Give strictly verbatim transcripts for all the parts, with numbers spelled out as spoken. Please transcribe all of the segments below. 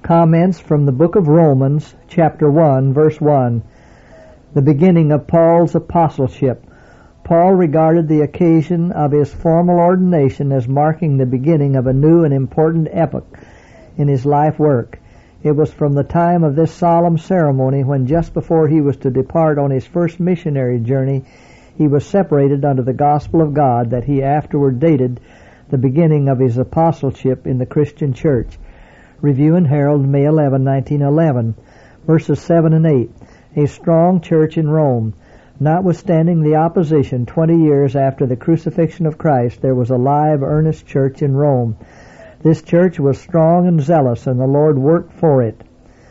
Comments from the book of Romans, chapter one, verse one, the beginning of Paul's apostleship. Paul regarded the occasion of his formal ordination as marking the beginning of a new and important epoch in his life work. It was from the time of this solemn ceremony when, just before he was to depart on his first missionary journey, he was separated unto the gospel of God, that he afterward dated the beginning of his apostleship in the Christian church. Review and Herald, May eleventh, nineteen eleven, verses seven and eight. A strong church in Rome. Notwithstanding the opposition, twenty years after the crucifixion of Christ, there was a live, earnest church in Rome. This church was strong and zealous, and the Lord worked for it.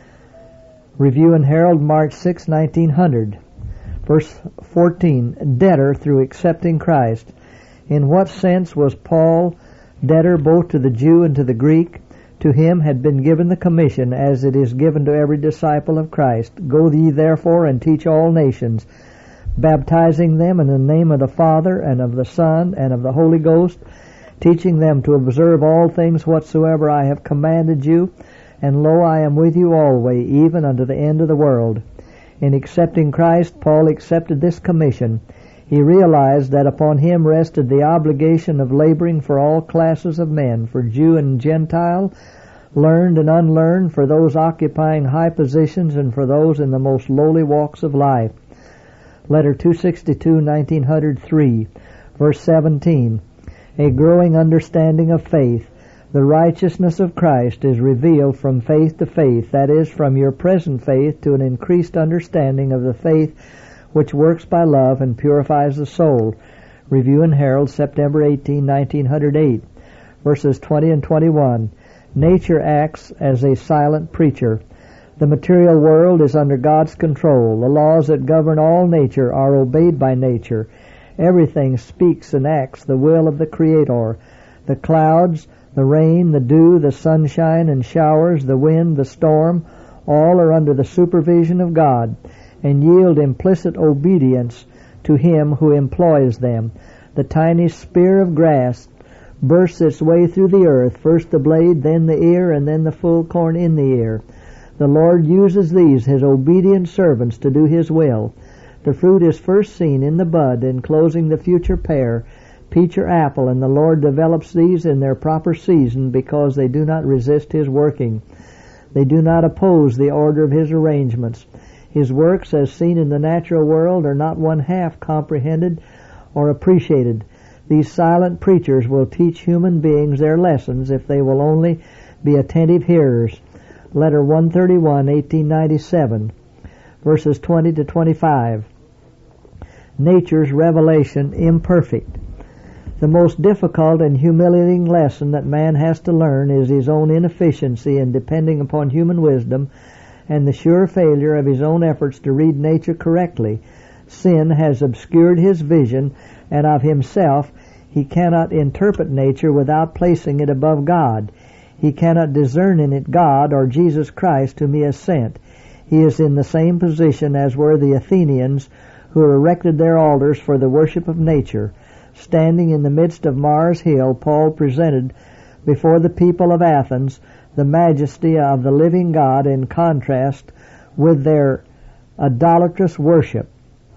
Review and Herald, March sixth, nineteen hundred. Verse fourteen, debtor through accepting Christ. In what sense was Paul debtor both to the Jew and to the Greek? To him had been given the commission, as it is given to every disciple of Christ. Go ye therefore and teach all nations, baptizing them in the name of the Father, and of the Son, and of the Holy Ghost, teaching them to observe all things whatsoever I have commanded you. And lo, I am with you always, even unto the end of the world. In accepting Christ, Paul accepted this commission. He realized that upon him rested the obligation of laboring for all classes of men, for Jew and Gentile, learned and unlearned, for those occupying high positions, and for those in the most lowly walks of life. Letter two sixty-two, nineteen oh three, verse seventeen. A growing understanding of faith. The righteousness of Christ is revealed from faith to faith, that is, from your present faith to an increased understanding of the faith which works by love and purifies the soul. Review and Herald, September eighteenth, nineteen oh eight, verses twenty and twenty-one. Nature acts as a silent preacher. The material world is under God's control. The laws that govern all nature are obeyed by nature. Everything speaks and acts the will of the Creator. The clouds, the rain, the dew, the sunshine and showers, the wind, the storm, all are under the supervision of God, and yield implicit obedience to Him who employs them. The tiny spear of grass bursts its way through the earth, first the blade, then the ear, and then the full corn in the ear. The Lord uses these, His obedient servants, to do His will. The fruit is first seen in the bud, enclosing the future pear, peach or apple, and the Lord develops these in their proper season, because they do not resist His working. They do not oppose the order of His arrangements. His works, as seen in the natural world, are not one half comprehended or appreciated. These silent preachers will teach human beings their lessons if they will only be attentive hearers. Letter one thirty-one, eighteen ninety-seven, verses twenty to twenty-five. Nature's revelation imperfect. The most difficult and humiliating lesson that man has to learn is his own inefficiency in depending upon human wisdom, and the sure failure of his own efforts to read nature correctly. Sin has obscured his vision, and of himself he cannot interpret nature without placing it above God. He cannot discern in it God or Jesus Christ whom He has sent. He is in the same position as were the Athenians, who erected their altars for the worship of nature. Standing in the midst of Mars Hill, Paul presented before the people of Athens the majesty of the living God in contrast with their idolatrous worship.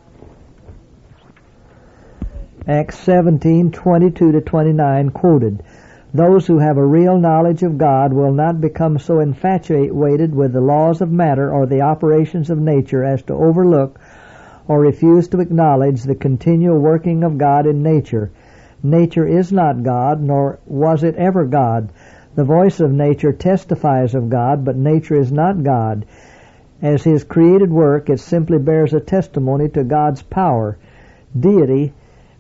Acts seventeen, twenty-two to twenty-nine, quoted. Those who have a real knowledge of God will not become so infatuated with the laws of matter or the operations of nature as to overlook or refuse to acknowledge the continual working of God in nature. Nature is not God, nor was it ever God. The voice of nature testifies of God, but nature is not God. As His created work, it simply bears a testimony to God's power. Deity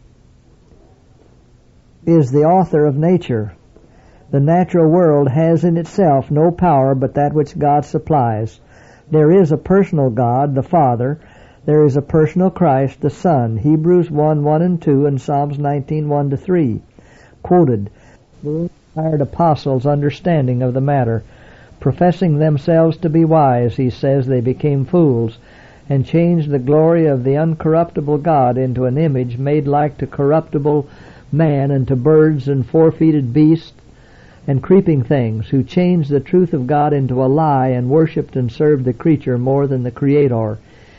is the author of nature. The natural world has in itself no power but that which God supplies. There is a personal God, the Father. There is a personal Christ, the Son. Hebrews one, one and two, and Psalms nineteen, one to three. Quoted. The inspired apostles' understanding of the matter. Professing themselves to be wise, he says, they became fools, and changed the glory of the uncorruptible God into an image made like to corruptible man, and to birds and four-footed beasts, and creeping things, who changed the truth of God into a lie and worshipped and served the creature more than the Creator.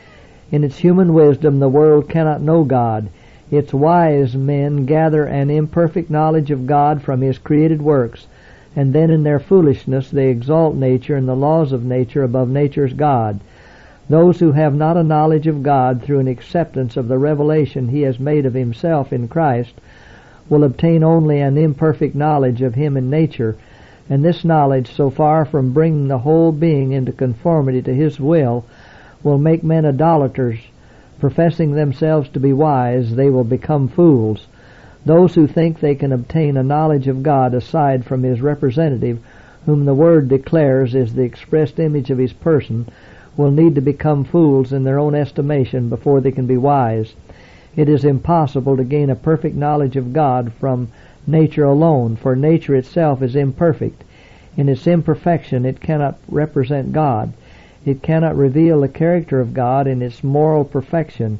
In its human wisdom, the world cannot know God. Its wise men gather an imperfect knowledge of God from His created works, and then in their foolishness they exalt nature and the laws of nature above nature's God. Those who have not a knowledge of God through an acceptance of the revelation He has made of Himself in Christ will obtain only an imperfect knowledge of Him in nature, and this knowledge, so far from bringing the whole being into conformity to His will, will make men idolaters. Professing themselves to be wise, they will become fools. Those who think they can obtain a knowledge of God aside from His representative, whom the Word declares is the expressed image of His person, will need to become fools in their own estimation before they can be wise. It is impossible to gain a perfect knowledge of God from nature alone, for nature itself is imperfect. In its imperfection it cannot represent God. It cannot reveal the character of God in its moral perfection.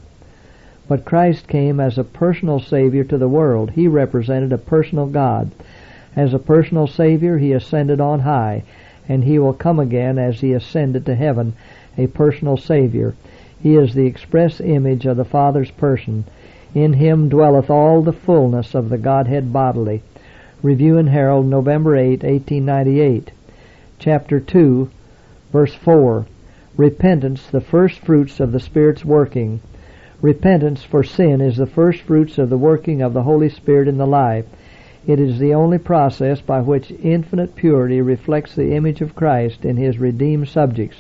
But Christ came as a personal Savior to the world. He represented a personal God. As a personal Savior, He ascended on high, and He will come again as He ascended to heaven, a personal Savior. He is the express image of the Father's person. In Him dwelleth all the fullness of the Godhead bodily. Review and Herald, November eighth, eighteen ninety-eight. Chapter two, verse four. Repentance, the first fruits of the Spirit's working. Repentance for sin is the first fruits of the working of the Holy Spirit in the life. It is the only process by which infinite purity reflects the image of Christ in His redeemed subjects.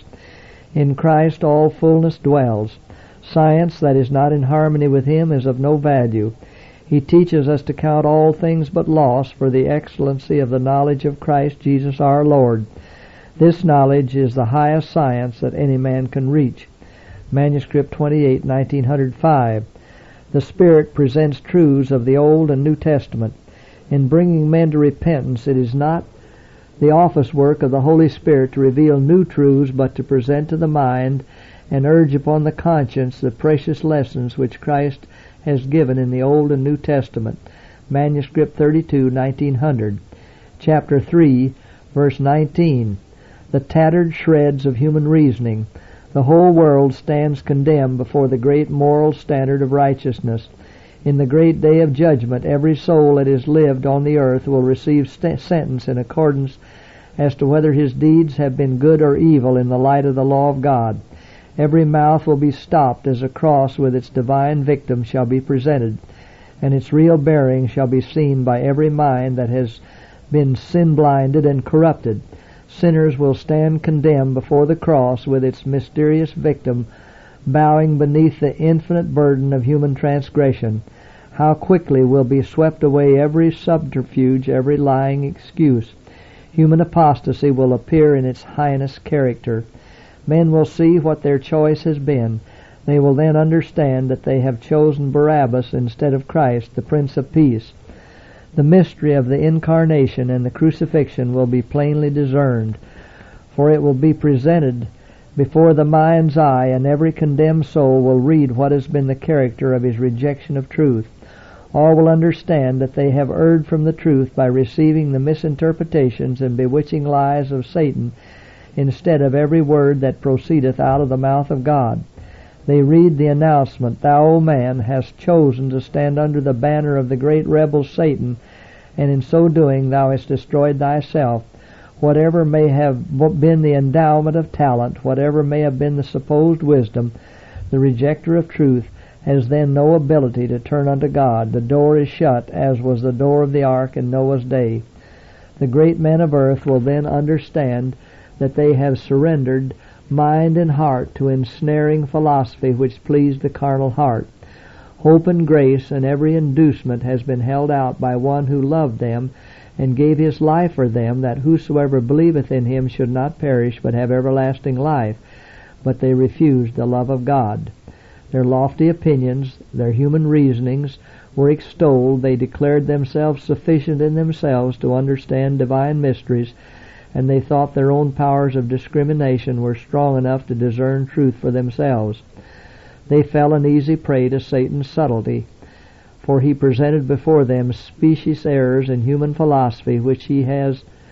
In Christ all fullness dwells. Science that is not in harmony with Him is of no value. He teaches us to count all things but loss for the excellency of the knowledge of Christ Jesus our Lord. This knowledge is the highest science that any man can reach. Manuscript twenty-eight, nineteen oh five. The Spirit presents truths of the Old and New Testament. In bringing men to repentance, it is not the office work of the Holy Spirit to reveal new truths, but to present to the mind and urge upon the conscience the precious lessons which Christ has given in the Old and New Testament. Manuscript thirty-two, nineteen hundred. Chapter three, verse nineteen. The tattered shreds of human reasoning. The whole world stands condemned before the great moral standard of righteousness. In the great day of judgment, every soul that is lived on the earth will receive st- sentence in accordance as to whether his deeds have been good or evil in the light of the law of God. Every mouth will be stopped as a cross with its divine victim shall be presented, and its real bearing shall be seen by every mind that has been sin-blinded and corrupted. Sinners will stand condemned before the cross with its mysterious victim, bowing beneath the infinite burden of human transgression. How quickly will be swept away every subterfuge, every lying excuse. Human apostasy will appear in its heinous character. Men will see what their choice has been. They will then understand that they have chosen Barabbas instead of Christ, the Prince of Peace. The mystery of the incarnation and the crucifixion will be plainly discerned, for it will be presented before the mind's eye, and every condemned soul will read what has been the character of his rejection of truth. All will understand that they have erred from the truth by receiving the misinterpretations and bewitching lies of Satan instead of every word that proceedeth out of the mouth of God. They read the announcement, Thou, O man, hast chosen to stand under the banner of the great rebel Satan, and in so doing thou hast destroyed thyself. Whatever may have been the endowment of talent, whatever may have been the supposed wisdom, the rejecter of truth has then no ability to turn unto God. The door is shut, as was the door of the ark in Noah's day. The great men of earth will then understand that they have surrendered mind and heart to ensnaring philosophy which pleased the carnal heart. Hope and grace and every inducement has been held out by one who loved them and gave his life for them, that whosoever believeth in him should not perish but have everlasting life. But they refused the love of God. Their lofty opinions, their human reasonings, were extolled. They declared themselves sufficient in themselves to understand divine mysteries, and they thought their own powers of discrimination were strong enough to discern truth for themselves. They fell an easy prey to Satan's subtlety, for he presented before them specious errors in human philosophy which he has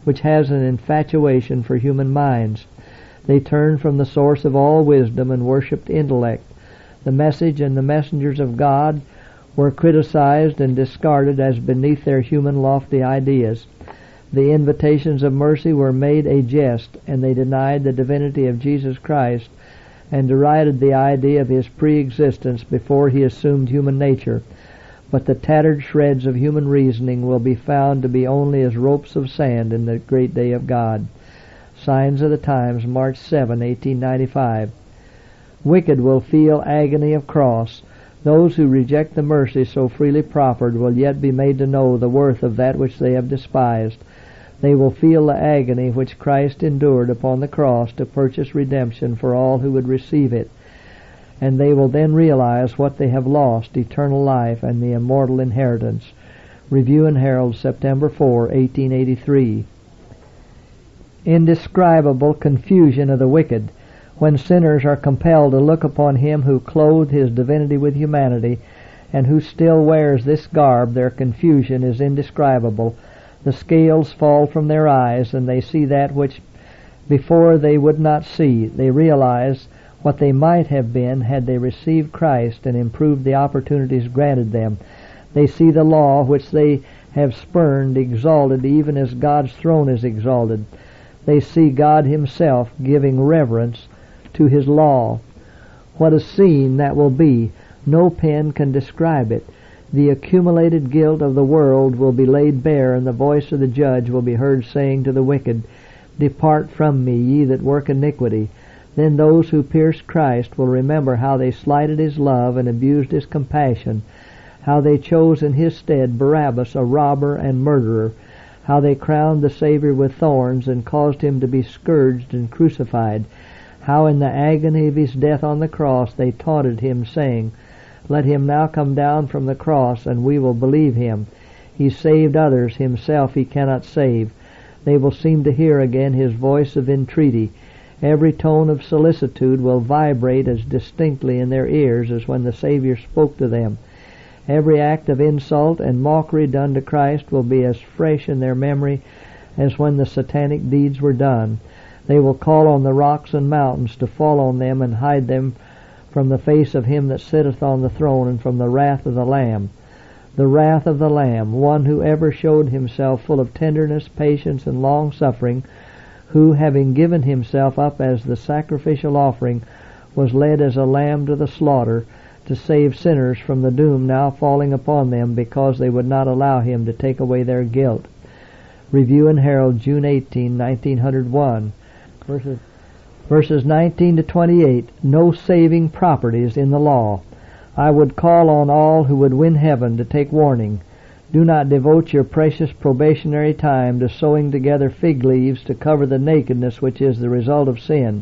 which has an infatuation for human minds. They turned from the source of all wisdom and worshipped intellect. The message and the messengers of God were criticized and discarded as beneath their human lofty ideas. The invitations of mercy were made a jest, and they denied the divinity of Jesus Christ and derided the idea of his pre-existence before he assumed human nature. But the tattered shreds of human reasoning will be found to be only as ropes of sand in the great day of God. Signs of the Times, March seventh, eighteen ninety-five. Wicked will feel agony of cross. Those who reject the mercy so freely proffered will yet be made to know the worth of that which they have despised. They will feel the agony which Christ endured upon the cross to purchase redemption for all who would receive it. And they will then realize what they have lost, eternal life and the immortal inheritance. Review and Herald, September fourth, eighteen eighty-three. Indescribable confusion of the wicked. When sinners are compelled to look upon him who clothed his divinity with humanity, and who still wears this garb, their confusion is indescribable. The scales fall from their eyes, and they see that which before they would not see. They realize what they might have been had they received Christ and improved the opportunities granted them. They see the law which they have spurned exalted even as God's throne is exalted. They see God himself giving reverence to his law. What a scene that will be! No pen can describe it. The accumulated guilt of the world will be laid bare, and the voice of the judge will be heard saying to the wicked, "Depart from me, ye that work iniquity." Then those who pierced Christ will remember how they slighted his love and abused his compassion, how they chose in his stead Barabbas, a robber and murderer, how they crowned the Savior with thorns and caused him to be scourged and crucified, how in the agony of his death on the cross they taunted him, saying, "Let him now come down from the cross, and we will believe him. He saved others, himself he cannot save." They will seem to hear again his voice of entreaty. Every tone of solicitude will vibrate as distinctly in their ears as when the Savior spoke to them. Every act of insult and mockery done to Christ will be as fresh in their memory as when the satanic deeds were done. They will call on the rocks and mountains to fall on them and hide them from the face of him that sitteth on the throne and from the wrath of the Lamb. The wrath of the Lamb, one who ever showed himself full of tenderness, patience, and long-suffering, who, having given himself up as the sacrificial offering, was led as a lamb to the slaughter, to save sinners from the doom now falling upon them because they would not allow him to take away their guilt. Review and Herald, June eighteenth, nineteen oh one. Verses, verses nineteen to twenty-eight. No saving properties in the law. I would call on all who would win heaven to take warning. Do not devote your precious probationary time to sewing together fig leaves to cover the nakedness which is the result of sin.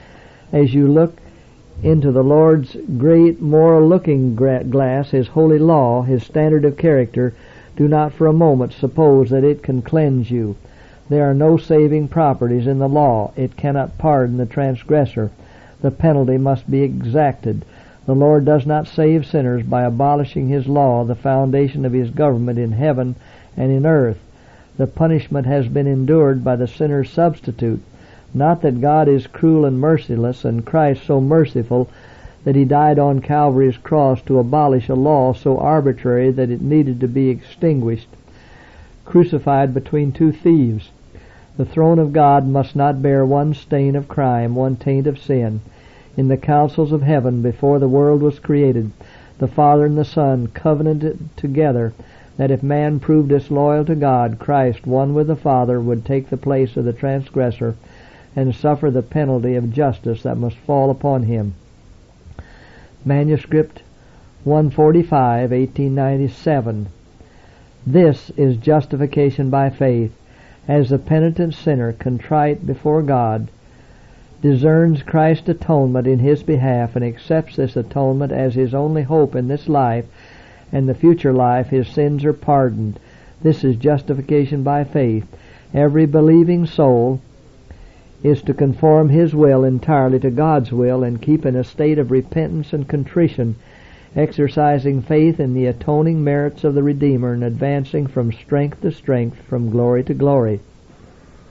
As you look into the Lord's great moral looking glass, his holy law, his standard of character, do not for a moment suppose that it can cleanse you. There are no saving properties in the law. It cannot pardon the transgressor. The penalty must be exacted. The Lord does not save sinners by abolishing his law, the foundation of his government in heaven and in earth. The punishment has been endured by the sinner's substitute. Not that God is cruel and merciless, and Christ so merciful that he died on Calvary's cross to abolish a law so arbitrary that it needed to be extinguished, crucified between two thieves. The throne of God must not bear one stain of crime, one taint of sin. In the councils of heaven, before the world was created, the Father and the Son covenanted together that if man proved disloyal to God, Christ, one with the Father, would take the place of the transgressor and suffer the penalty of justice that must fall upon him. Manuscript one forty-five, eighteen ninety-seven. This is justification by faith, as the penitent sinner, contrite before God, discerns Christ's atonement in his behalf and accepts this atonement as his only hope in this life and the future life. His sins are pardoned. This is justification by faith. Every believing soul is to conform his will entirely to God's will and keep in a state of repentance and contrition, exercising faith in the atoning merits of the Redeemer and advancing from strength to strength, from glory to glory.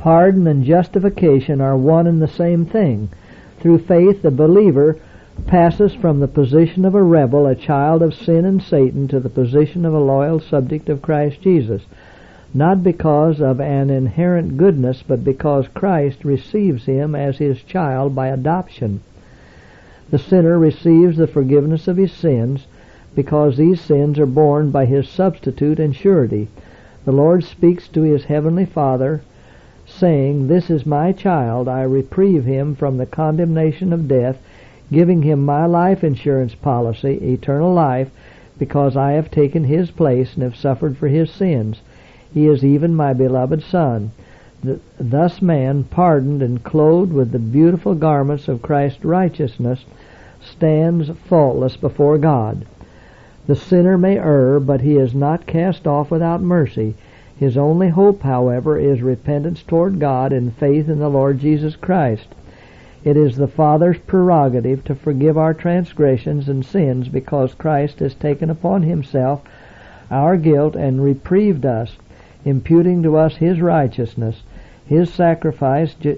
Pardon and justification are one and the same thing. Through faith, the believer passes from the position of a rebel, a child of sin and Satan, to the position of a loyal subject of Christ Jesus, not because of an inherent goodness, but because Christ receives him as his child by adoption. The sinner receives the forgiveness of his sins because these sins are borne by his substitute and surety. The Lord speaks to his heavenly Father, saying, "This is my child, I reprieve him from the condemnation of death, giving him my life insurance policy, eternal life, because I have taken his place and have suffered for his sins. He is even my beloved Son." Thus man, pardoned and clothed with the beautiful garments of Christ's righteousness, stands faultless before God. The sinner may err, but he is not cast off without mercy. His only hope, however, is repentance toward God and faith in the Lord Jesus Christ. It is the Father's prerogative to forgive our transgressions and sins because Christ has taken upon himself our guilt and reprieved us, imputing to us his righteousness. His sacrifice ju-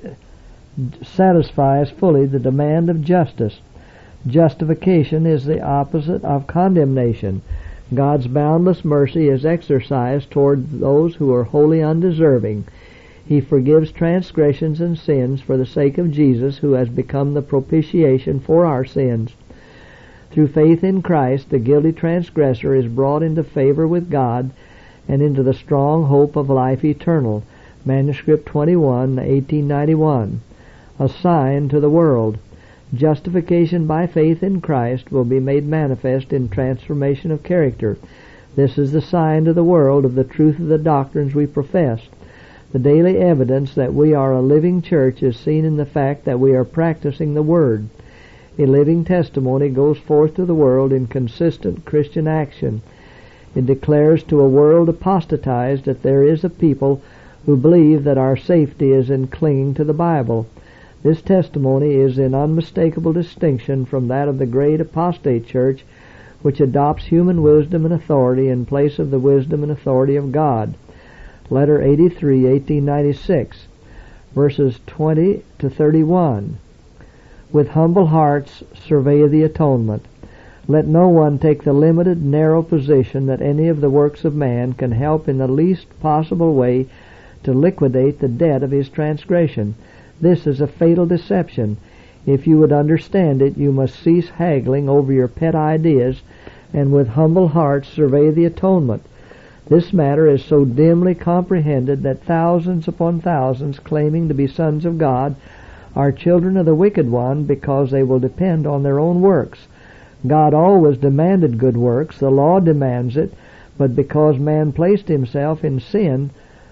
satisfies fully the demand of justice. Justification is the opposite of condemnation. God's boundless mercy is exercised toward those who are wholly undeserving. He forgives transgressions and sins for the sake of Jesus, who has become the propitiation for our sins. Through faith in Christ, the guilty transgressor is brought into favor with God and into the strong hope of life eternal. Manuscript twenty-one, eighteen ninety-one. A sign to the world. Justification by faith in Christ will be made manifest in transformation of character. This is the sign to the world of the truth of the doctrines we profess. The daily evidence that we are a living church is seen in the fact that we are practicing the Word. A living testimony goes forth to the world in consistent Christian action. It declares to a world apostatized that there is a people who believe that our safety is in clinging to the Bible. This testimony is in unmistakable distinction from that of the great apostate church, which adopts human wisdom and authority in place of the wisdom and authority of God. Letter eighty-three, eighteen ninety-six, verses twenty to thirty-one. With humble hearts survey the atonement. Let no one take the limited, narrow position that any of the works of man can help in the least possible way to liquidate the debt of his transgression. This is a fatal deception. If you would understand it, you must cease haggling over your pet ideas and with humble hearts survey the atonement. This matter is so dimly comprehended that thousands upon thousands claiming to be sons of God are children of the wicked one because they will depend on their own works. God always demanded good works. The law demands it, but because man placed himself in sin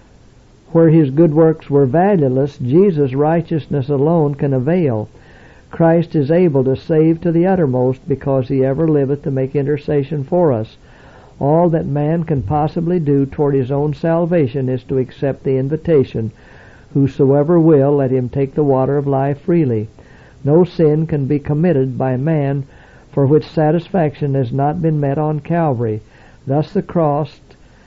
where his good works were valueless, Jesus' righteousness alone can avail. Christ is able to save to the uttermost because he ever liveth to make intercession for us. All that man can possibly do toward his own salvation is to accept the invitation, "Whosoever will, let him take the water of life freely." No sin can be committed by man for which satisfaction has not been met on Calvary. Thus the cross,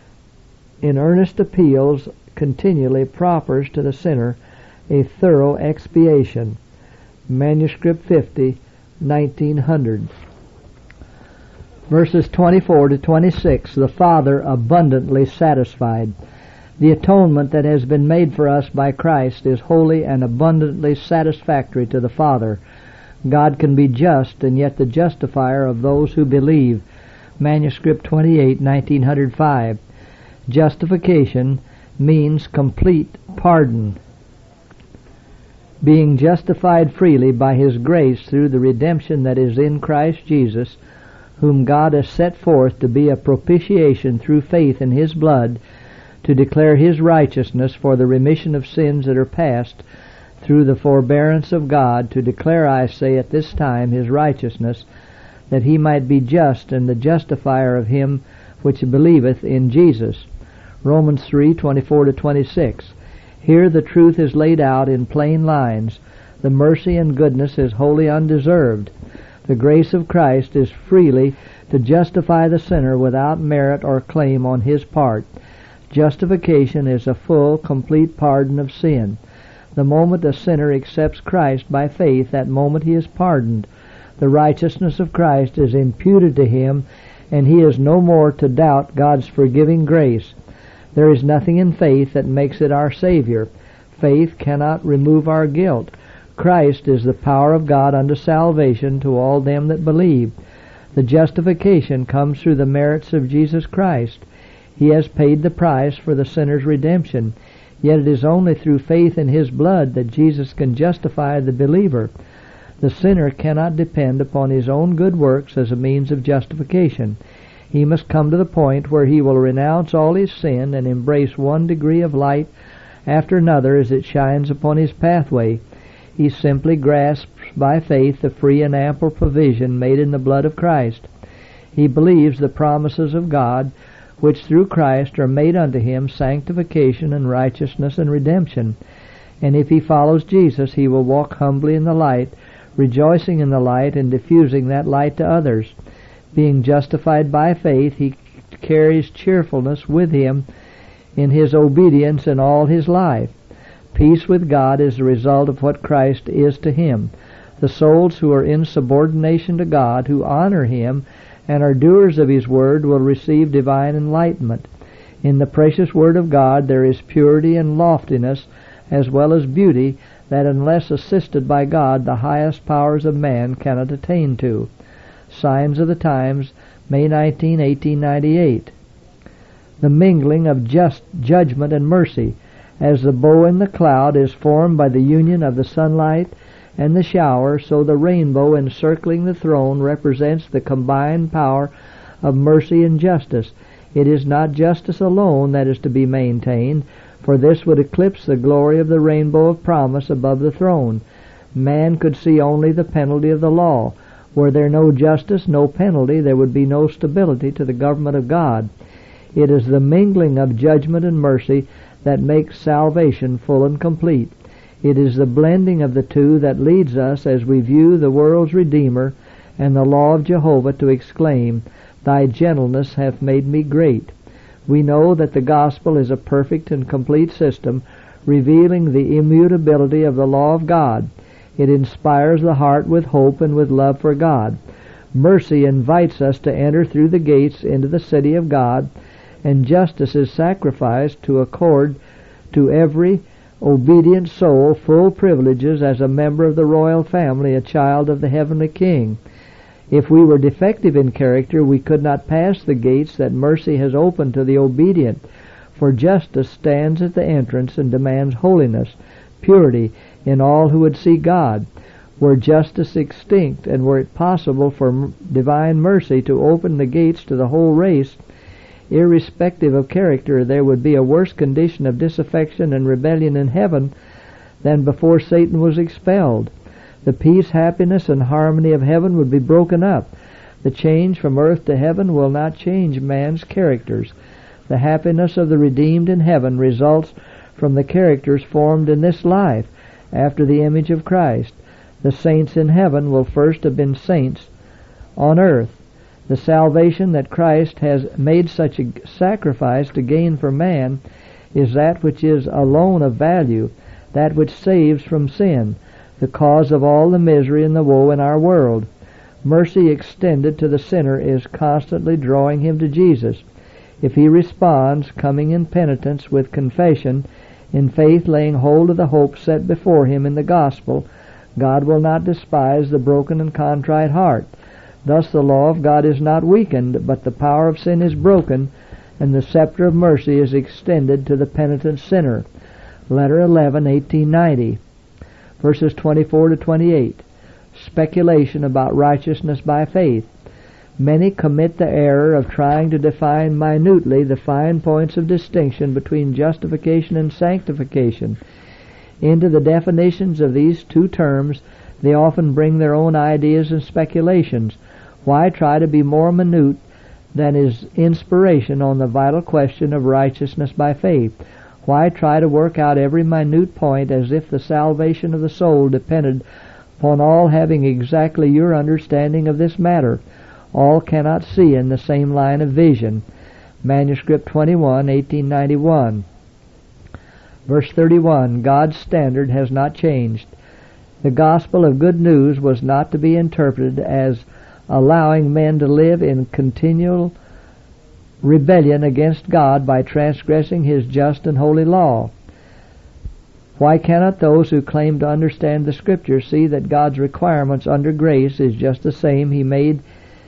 in earnest appeals, continually proffers to the sinner a thorough expiation. Manuscript fifty, nineteen hundred. Verses twenty-four to twenty-six, the Father abundantly satisfied. The atonement that has been made for us by Christ is wholly and abundantly satisfactory to the Father. God can be just and yet the justifier of those who believe. Manuscript twenty-eight, nineteen oh five. Justification means complete pardon. Being justified freely by his grace through the redemption that is in Christ Jesus, whom God has set forth to be a propitiation through faith in his blood, to declare his righteousness for the remission of sins that are past, through the forbearance of God, to declare, I say, at this time his righteousness, that he might be just and the justifier of him which believeth in Jesus. Romans three, twenty-four to twenty-six. Here the truth is laid out in plain lines. The mercy and goodness is wholly undeserved. The grace of Christ is freely to justify the sinner without merit or claim on his part. Justification is a full, complete pardon of sin. The moment a sinner accepts Christ by faith, that moment he is pardoned. The righteousness of Christ is imputed to him, and he is no more to doubt God's forgiving grace. There is nothing in faith that makes it our Savior. Faith cannot remove our guilt. Christ is the power of God unto salvation to all them that believe. The justification comes through the merits of Jesus Christ. He has paid the price for the sinner's redemption. Yet it is only through faith in His blood that Jesus can justify the believer. The sinner cannot depend upon his own good works as a means of justification. He must come to the point where he will renounce all his sin and embrace one degree of light after another as it shines upon his pathway. He simply grasps by faith the free and ample provision made in the blood of Christ. He believes the promises of God, which through Christ are made unto him sanctification and righteousness and redemption. And if he follows Jesus, he will walk humbly in the light, rejoicing in the light and diffusing that light to others. Being justified by faith, he carries cheerfulness with him in his obedience in all his life. Peace with God is the result of what Christ is to him. The souls who are in subordination to God, who honor Him, and are doers of His Word, will receive divine enlightenment. In the precious Word of God there is purity and loftiness, as well as beauty, that unless assisted by God, the highest powers of man cannot attain to. Signs of the Times, May nineteenth, eighteen ninety-eight. The mingling of just judgment and mercy. As the bow in the cloud is formed by the union of the sunlight and the shower, so the rainbow encircling the throne represents the combined power of mercy and justice. It is not justice alone that is to be maintained, for this would eclipse the glory of the rainbow of promise above the throne. Man could see only the penalty of the law. Were there no justice, no penalty, there would be no stability to the government of God. It is the mingling of judgment and mercy that makes salvation full and complete. It is the blending of the two that leads us, as we view the world's Redeemer and the law of Jehovah, to exclaim, "Thy gentleness hath made me great." We know that the gospel is a perfect and complete system, revealing the immutability of the law of God. It inspires the heart with hope and with love for God. Mercy invites us to enter through the gates into the city of God, and justice is sacrificed to accord to every obedient soul full privileges as a member of the royal family, a child of the heavenly King. If we were defective in character, we could not pass the gates that mercy has opened to the obedient, for justice stands at the entrance and demands holiness, purity in all who would see God. Were justice extinct, and were it possible for divine mercy to open the gates to the whole race, irrespective of character, there would be a worse condition of disaffection and rebellion in heaven than before Satan was expelled. The peace, happiness, and harmony of heaven would be broken up. The change from earth to heaven will not change man's characters. The happiness of the redeemed in heaven results from the characters formed in this life after the image of Christ. The saints in heaven will first have been saints on earth. The salvation that Christ has made such a sacrifice to gain for man is that which is alone of value, that which saves from sin, the cause of all the misery and the woe in our world. Mercy extended to the sinner is constantly drawing him to Jesus. If he responds, coming in penitence with confession, in faith laying hold of the hope set before him in the gospel, God will not despise the broken and contrite heart. Thus the law of God is not weakened, but the power of sin is broken, and the scepter of mercy is extended to the penitent sinner. Letter eleven, eighteen ninety, verses twenty-four to twenty-eight. Speculation about righteousness by faith. Many commit the error of trying to define minutely the fine points of distinction between justification and sanctification. Into the definitions of these two terms they often bring their own ideas and speculations. Why try to be more minute than is inspiration on the vital question of righteousness by faith? Why try to work out every minute point as if the salvation of the soul depended upon all having exactly your understanding of this matter? All cannot see in the same line of vision. Manuscript twenty-one, eighteen ninety-one. Verse thirty-one, God's standard has not changed. The gospel of good news was not to be interpreted as allowing men to live in continual rebellion against God by transgressing His just and holy law. Why cannot those who claim to understand the Scripture see that God's requirements under grace is just the same He made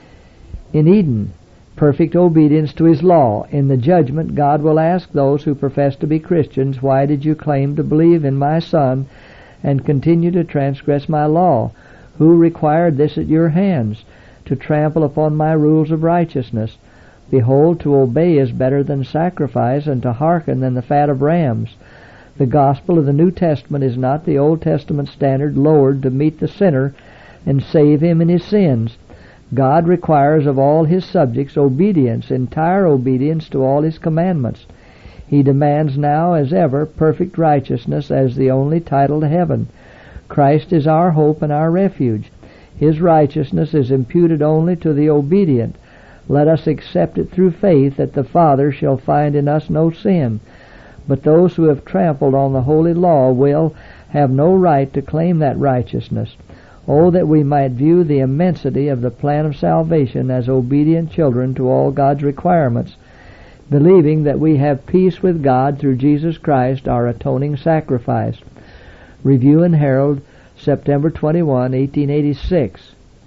in Eden? Perfect obedience to His law. In the judgment, God will ask those who profess to be Christians, why did you claim to believe in my Son and continue to transgress my law? Who required this at your hands, to trample upon my rules of righteousness? Behold, to obey is better than sacrifice, and to hearken than the fat of rams. The gospel of the New Testament is not the Old Testament standard lowered to meet the sinner and save him in his sins. God requires of all His subjects obedience, entire obedience to all His commandments. He demands now as ever perfect righteousness as the only title to heaven. Christ is our hope and our refuge. His righteousness is imputed only to the obedient. Let us accept it through faith that the Father shall find in us no sin. But those who have trampled on the holy law will have no right to claim that righteousness. Oh, that we might view the immensity of the plan of salvation as obedient children to all God's requirements, believing that we have peace with God through Jesus Christ, our atoning sacrifice. Review and Herald, September twenty-first, eighteen eighty-six.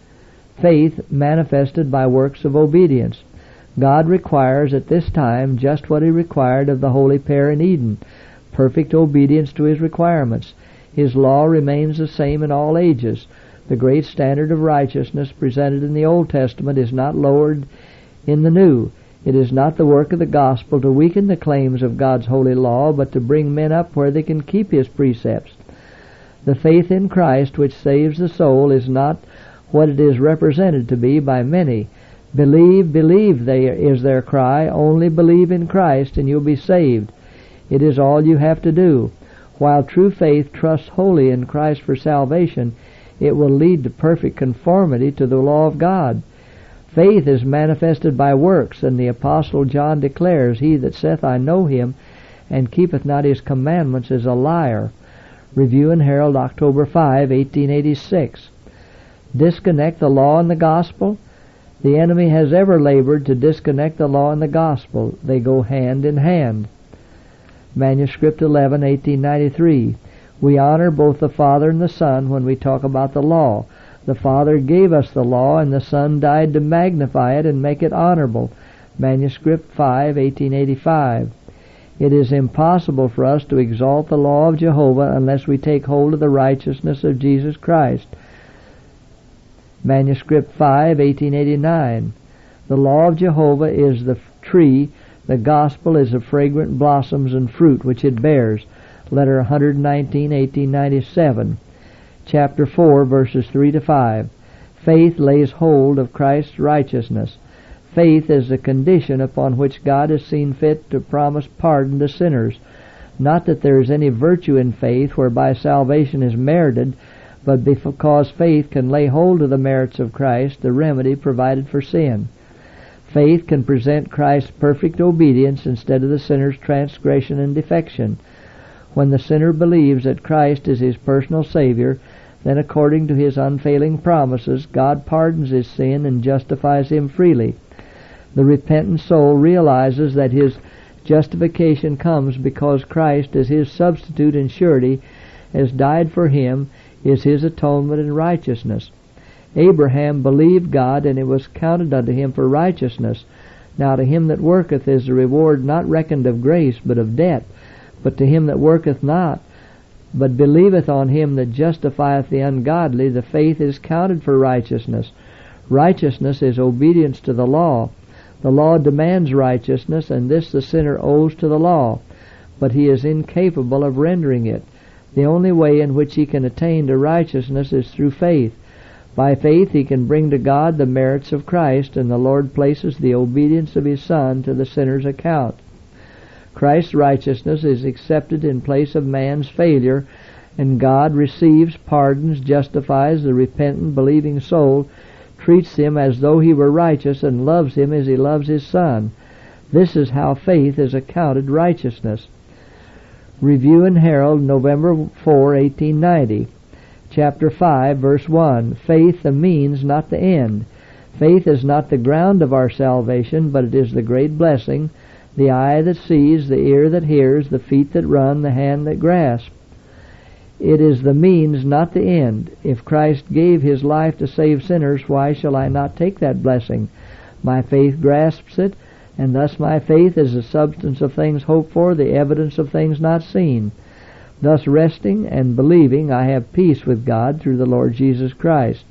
Faith manifested by works of obedience. God requires at this time just what He required of the holy pair in Eden, perfect obedience to His requirements. His law remains the same in all ages. The great standard of righteousness presented in the Old Testament is not lowered in the New. It is not the work of the gospel to weaken the claims of God's holy law, but to bring men up where they can keep His precepts. The faith in Christ which saves the soul is not what it is represented to be by many. Believe, believe, they, is their cry. Only believe in Christ and you'll be saved. It is all you have to do. While true faith trusts wholly in Christ for salvation, it will lead to perfect conformity to the law of God. Faith is manifested by works, and the Apostle John declares, He that saith, I know Him, and keepeth not His commandments, is a liar. Review and Herald, October fifth, eighteen eighty-six. Disconnect the law and the gospel? The enemy has ever labored to disconnect the law and the gospel. They go hand in hand. Manuscript eleven, eighteen ninety-three. We honor both the Father and the Son when we talk about the law. The Father gave us the law, and the Son died to magnify it and make it honorable. Manuscript five, eighteen eighty-five. It is impossible for us to exalt the law of Jehovah unless we take hold of the righteousness of Jesus Christ. Manuscript five, eighteen eighty-nine. The law of Jehovah is the tree, the gospel is the fragrant blossoms and fruit which it bears. Letter one nineteen, eighteen ninety-seven. Chapter four, verses three to five. Faith lays hold of Christ's righteousness. Faith is the condition upon which God has seen fit to promise pardon to sinners. Not that there is any virtue in faith whereby salvation is merited, but because faith can lay hold of the merits of Christ, the remedy provided for sin. Faith can present Christ's perfect obedience instead of the sinner's transgression and defection. When the sinner believes that Christ is his personal Savior, then according to His unfailing promises, God pardons his sin and justifies him freely. The repentant soul realizes that his justification comes because Christ, as his substitute and surety, has died for him, is his atonement and righteousness. Abraham believed God, and it was counted unto him for righteousness. Now to him that worketh is the reward not reckoned of grace, but of debt. But to him that worketh not, but believeth on Him that justifieth the ungodly, the faith is counted for righteousness. Righteousness is obedience to the law. The law demands righteousness, and this the sinner owes to the law, but he is incapable of rendering it. The only way in which he can attain to righteousness is through faith. By faith he can bring to God the merits of Christ, and the Lord places the obedience of His Son to the sinner's account. Christ's righteousness is accepted in place of man's failure, and God receives, pardons, justifies the repentant, believing soul, treats him as though he were righteous, and loves him as He loves His Son. This is how faith is accounted righteousness. Review and Herald, November fourth, eighteen ninety. Chapter five, verse one. Faith the means, not the end. Faith is not the ground of our salvation, but it is the great blessing, the eye that sees, the ear that hears, the feet that run, the hand that grasps. It is the means, not the end. If Christ gave His life to save sinners, why shall I not take that blessing? My faith grasps it, and thus my faith is the substance of things hoped for, the evidence of things not seen. Thus resting and believing, I have peace with God through the Lord Jesus Christ.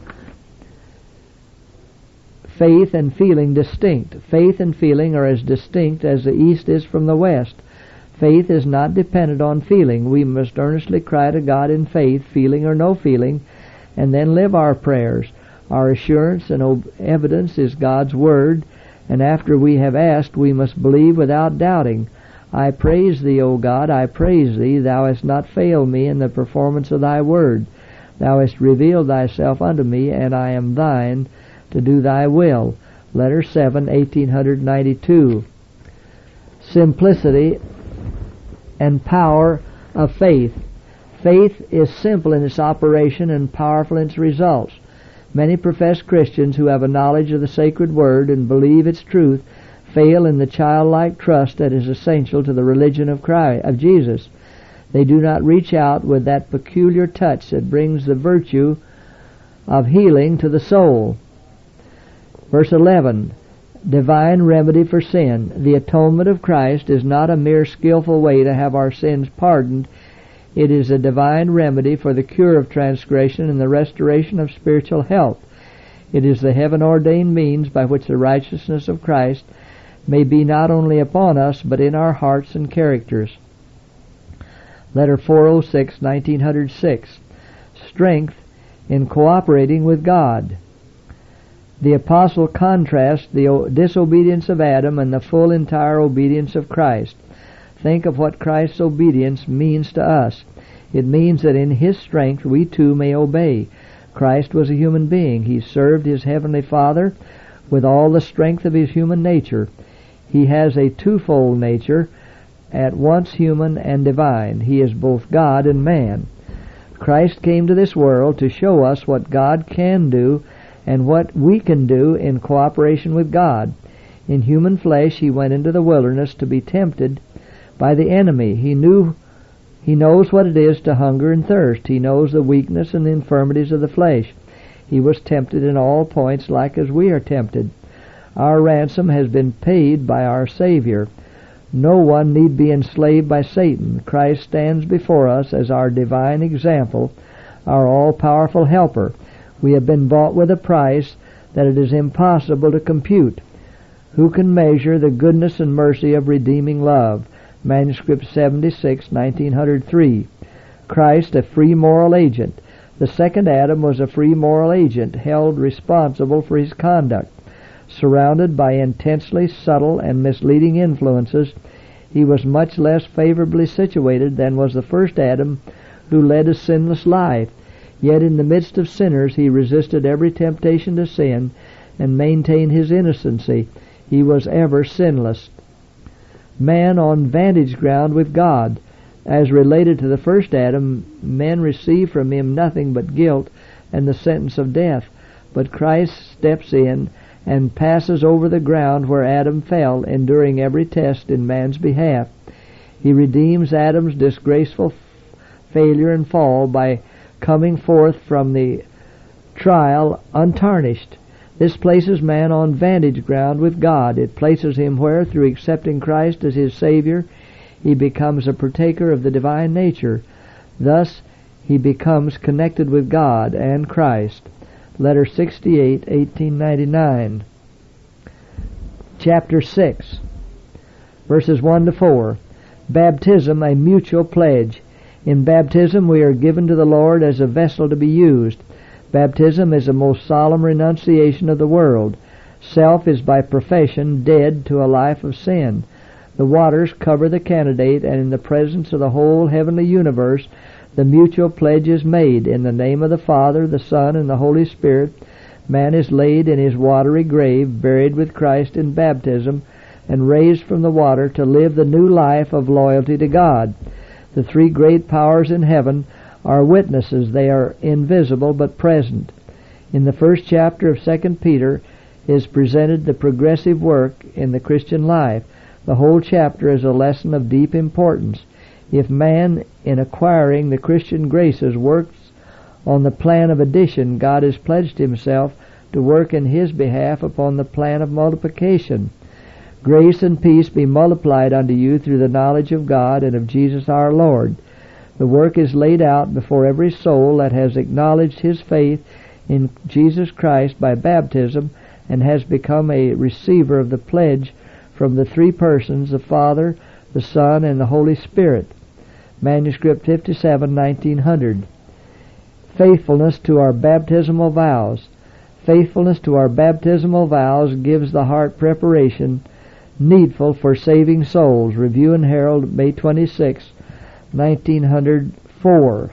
Faith and feeling distinct. Faith and feeling are as distinct as the east is from the west. Faith is not dependent on feeling. We must earnestly cry to God in faith, feeling or no feeling, and then live our prayers. Our assurance and evidence is God's Word, and after we have asked, we must believe without doubting. I praise Thee, O God, I praise Thee. Thou hast not failed me in the performance of Thy Word. Thou hast revealed Thyself unto me, and I am Thine to do Thy will. Letter seven, eighteen ninety-two. Simplicity and power of faith. Faith is simple in its operation and powerful in its results. Many professed Christians who have a knowledge of the sacred Word and believe its truth fail in the childlike trust that is essential to the religion of Christ, of Jesus. They do not reach out with that peculiar touch that brings the virtue of healing to the soul. Verse eleven. Divine remedy for sin. The atonement of Christ is not a mere skillful way to have our sins pardoned. It is a divine remedy for the cure of transgression and the restoration of spiritual health. It is the heaven-ordained means by which the righteousness of Christ may be not only upon us, but in our hearts and characters. Letter four oh six, nineteen oh six. Strength in cooperating with God. The apostle contrasts the disobedience of Adam and the full entire obedience of Christ. Think of what Christ's obedience means to us. It means that in His strength we too may obey. Christ was a human being. He served His heavenly Father with all the strength of His human nature. He has a twofold nature, at once human and divine. He is both God and man. Christ came to this world to show us what God can do and what we can do in cooperation with God. In human flesh He went into the wilderness to be tempted by the enemy. He knew, He knows what it is to hunger and thirst. He knows the weakness and the infirmities of the flesh. He was tempted in all points like as we are tempted. Our ransom has been paid by our Savior. No one need be enslaved by Satan. Christ stands before us as our divine example, our all-powerful helper. We have been bought with a price that it is impossible to compute. Who can measure the goodness and mercy of redeeming love? Manuscript seventy-six, nineteen oh three. Christ, a free moral agent. The second Adam was a free moral agent, held responsible for his conduct. Surrounded by intensely subtle and misleading influences, he was much less favorably situated than was the first Adam, who led a sinless life. Yet in the midst of sinners he resisted every temptation to sin and maintained his innocency. He was ever sinless. Man on vantage ground with God. As related to the first Adam, men received from him nothing but guilt and the sentence of death. But Christ steps in and passes over the ground where Adam fell, enduring every test in man's behalf. He redeems Adam's disgraceful failure and fall by coming forth from the trial untarnished. This places man on vantage ground with God. It places him where, through accepting Christ as his Savior, he becomes a partaker of the divine nature. Thus, he becomes connected with God and Christ. Letter sixty-eight, eighteen ninety-nine. Chapter six, verses one to four. Baptism, a mutual pledge. In baptism we are given to the Lord as a vessel to be used. Baptism is a most solemn renunciation of the world. Self is by profession dead to a life of sin. The waters cover the candidate, and in the presence of the whole heavenly universe the mutual pledge is made. In the name of the Father, the Son, and the Holy Spirit, man is laid in his watery grave, buried with Christ in baptism, and raised from the water to live the new life of loyalty to God. The three great powers in heaven are witnesses. They are invisible but present. In the first chapter of Second Peter is presented the progressive work in the Christian life. The whole chapter is a lesson of deep importance. If man, in acquiring the Christian graces, works on the plan of addition, God has pledged himself to work in his behalf upon the plan of multiplication. Grace and peace be multiplied unto you through the knowledge of God and of Jesus our Lord. The work is laid out before every soul that has acknowledged his faith in Jesus Christ by baptism and has become a receiver of the pledge from the three persons, the Father, the Son, and the Holy Spirit. Manuscript fifty-seven, nineteen hundred. Faithfulness to our baptismal vows. Faithfulness to our baptismal vows gives the heart preparation needful for saving souls. Review and Herald, May twenty-sixth, nineteen oh four.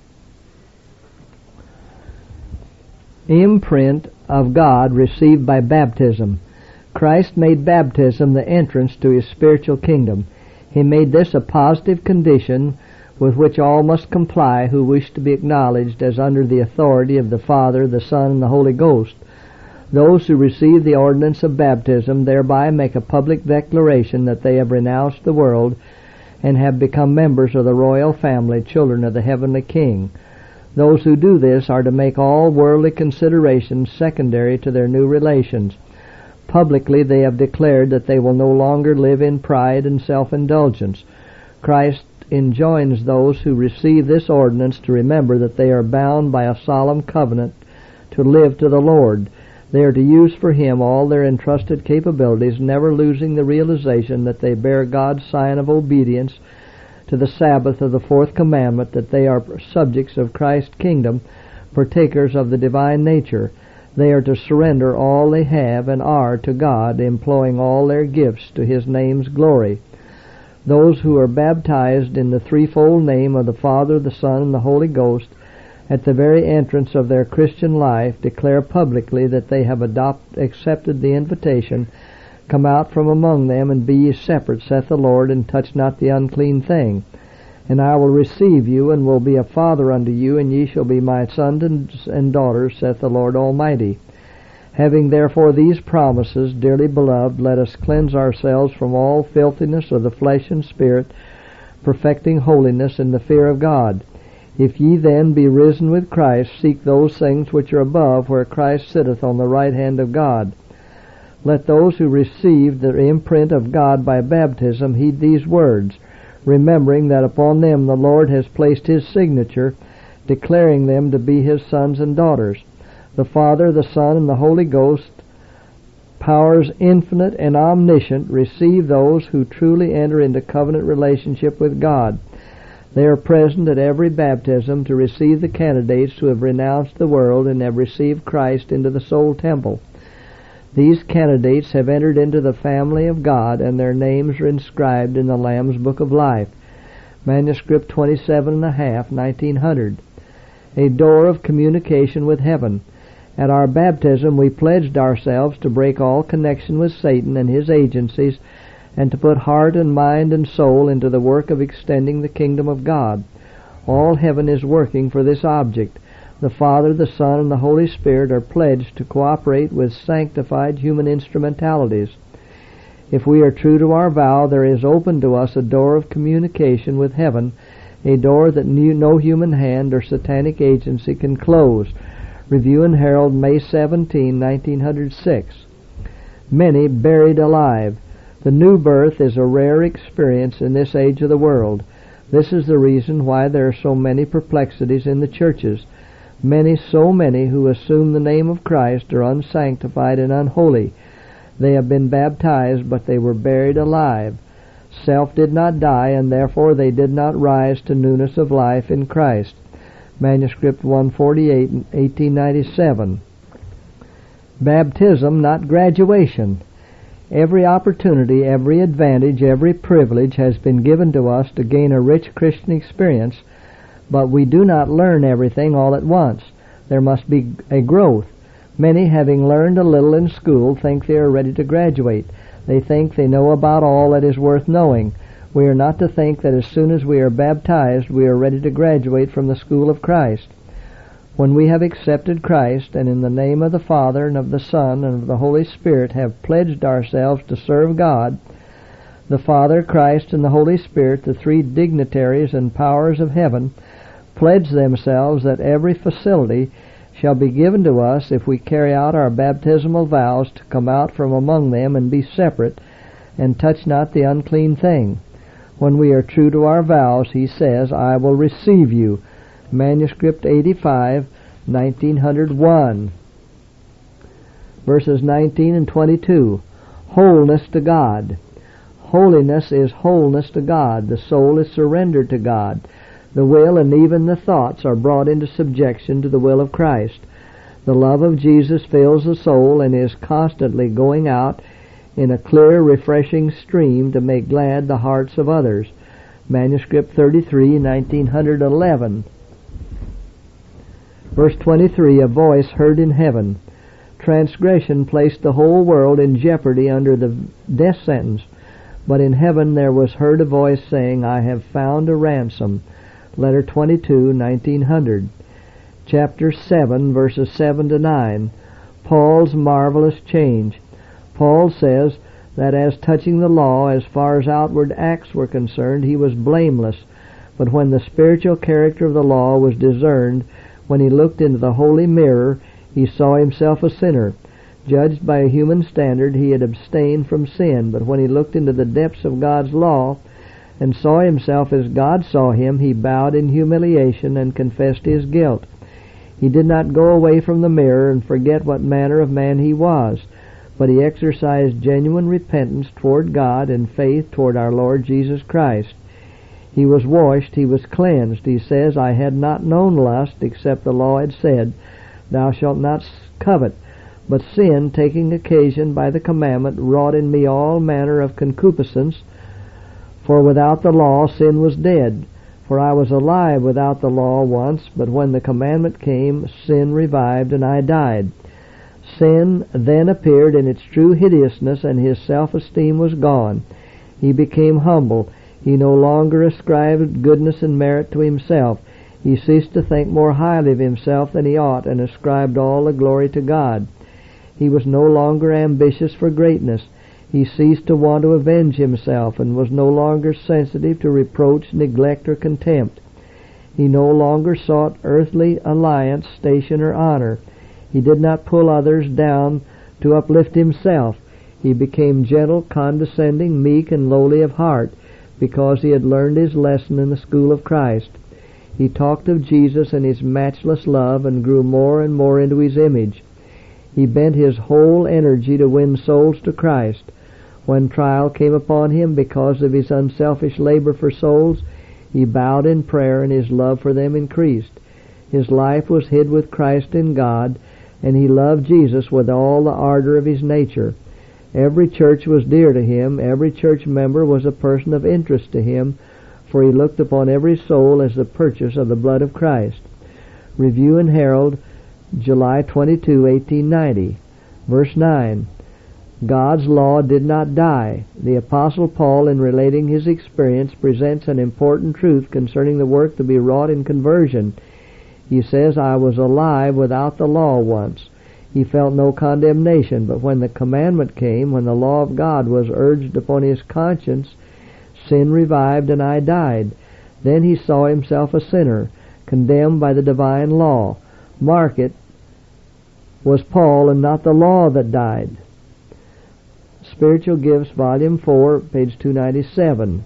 Imprint of God received by baptism. Christ made baptism the entrance to his spiritual kingdom. He made this a positive condition with which all must comply who wish to be acknowledged as under the authority of the Father, the Son, and the Holy Ghost. Those who receive the ordinance of baptism thereby make a public declaration that they have renounced the world and have become members of the royal family, children of the heavenly King. Those who do this are to make all worldly considerations secondary to their new relations. Publicly they have declared that they will no longer live in pride and self-indulgence. Christ enjoins those who receive this ordinance to remember that they are bound by a solemn covenant to live to the Lord. They are to use for him all their entrusted capabilities, never losing the realization that they bear God's sign of obedience to the Sabbath of the fourth commandment, that they are subjects of Christ's kingdom, partakers of the divine nature. They are to surrender all they have and are to God, employing all their gifts to his name's glory. Those who are baptized in the threefold name of the Father, the Son, and the Holy Ghost at the very entrance of their Christian life declare publicly that they have adopt, accepted the invitation, "Come out from among them, and be ye separate, saith the Lord, and touch not the unclean thing. And I will receive you, and will be a father unto you, and ye shall be my sons and daughters, saith the Lord Almighty." Having therefore these promises, dearly beloved, let us cleanse ourselves from all filthiness of the flesh and spirit, perfecting holiness in the fear of God. If ye then be risen with Christ, seek those things which are above, where Christ sitteth on the right hand of God. Let those who receive the imprint of God by baptism heed these words, remembering that upon them the Lord has placed his signature, declaring them to be his sons and daughters. The Father, the Son, and the Holy Ghost, powers infinite and omniscient, receive those who truly enter into covenant relationship with God. They are present at every baptism to receive the candidates who have renounced the world and have received Christ into the soul temple. These candidates have entered into the family of God, and their names are inscribed in the Lamb's Book of Life. Manuscript twenty-seven and a half, nineteen hundred. A door of communication with heaven. At our baptism we pledged ourselves to break all connection with Satan and his agencies, and to put heart and mind and soul into the work of extending the kingdom of God. All heaven is working for this object. The Father, the Son, and the Holy Spirit are pledged to cooperate with sanctified human instrumentalities. If we are true to our vow, there is open to us a door of communication with heaven, a door that no human hand or satanic agency can close. Review and Herald, May seventeenth, nineteen oh six. Many buried alive. The new birth is a rare experience in this age of the world. This is the reason why there are so many perplexities in the churches. Many, so many, who assume the name of Christ are unsanctified and unholy. They have been baptized, but they were buried alive. Self did not die, and therefore they did not rise to newness of life in Christ. Manuscript one forty-eight, eighteen ninety-seven. Baptism, not graduation. Every opportunity, every advantage, every privilege has been given to us to gain a rich Christian experience, but we do not learn everything all at once. There must be a growth. Many, having learned a little in school, think they are ready to graduate. They think they know about all that is worth knowing. We are not to think that as soon as we are baptized, we are ready to graduate from the school of Christ. When we have accepted Christ, and in the name of the Father, and of the Son, and of the Holy Spirit have pledged ourselves to serve God, the Father, Christ, and the Holy Spirit, the three dignitaries and powers of heaven, pledge themselves that every facility shall be given to us if we carry out our baptismal vows to come out from among them and be separate, and touch not the unclean thing. When we are true to our vows, he says, I will receive you. Manuscript eighty-five, nineteen oh one. Verses nineteen and twenty-two. Wholeness to God. Holiness is wholeness to God. The soul is surrendered to God. The will and even the thoughts are brought into subjection to the will of Christ. The love of Jesus fills the soul and is constantly going out in a clear, refreshing stream to make glad the hearts of others. Manuscript thirty-three, nineteen eleven. Verse twenty-three, a voice heard in heaven. Transgression placed the whole world in jeopardy under the death sentence, but in heaven there was heard a voice saying, I have found a ransom. Letter twenty-two, nineteen hundred. Chapter seven, verses seven to nine. Paul's marvelous change. Paul says that as touching the law, as far as outward acts were concerned, he was blameless. But when the spiritual character of the law was discerned, when he looked into the holy mirror, he saw himself a sinner. Judged by a human standard, he had abstained from sin. But when he looked into the depths of God's law, and saw himself as God saw him, he bowed in humiliation and confessed his guilt. He did not go away from the mirror and forget what manner of man he was, but he exercised genuine repentance toward God and faith toward our Lord Jesus Christ. He was washed, he was cleansed. He says, I had not known lust, except the law had said, Thou shalt not covet. But sin, taking occasion by the commandment, wrought in me all manner of concupiscence. For without the law sin was dead. For I was alive without the law once, but when the commandment came, sin revived, and I died. Sin then appeared in its true hideousness, and his self-esteem was gone. He became humble. He no longer ascribed goodness and merit to himself. He ceased to think more highly of himself than he ought, and ascribed all the glory to God. He was no longer ambitious for greatness. He ceased to want to avenge himself, and was no longer sensitive to reproach, neglect, or contempt. He no longer sought earthly alliance, station, or honor. He did not pull others down to uplift himself. He became gentle, condescending, meek, and lowly of heart, because he had learned his lesson in the school of Christ. He talked of Jesus and his matchless love, and grew more and more into his image. He bent his whole energy to win souls to Christ. When trial came upon him because of his unselfish labor for souls, he bowed in prayer, and his love for them increased. His life was hid with Christ in God, and he loved Jesus with all the ardor of his nature. Every church was dear to him. Every church member was a person of interest to him, for he looked upon every soul as the purchase of the blood of Christ. Review and Herald, July twenty-second, eighteen ninety. Verse nine. God's law did not die. The Apostle Paul, in relating his experience, presents an important truth concerning the work to be wrought in conversion. He says, I was alive without the law once. He felt no condemnation, but when the commandment came, when the law of God was urged upon his conscience, sin revived, and I died. Then he saw himself a sinner, condemned by the divine law. Mark it, was Paul and not the law that died. Spiritual Gifts, Volume four, page two ninety-seven.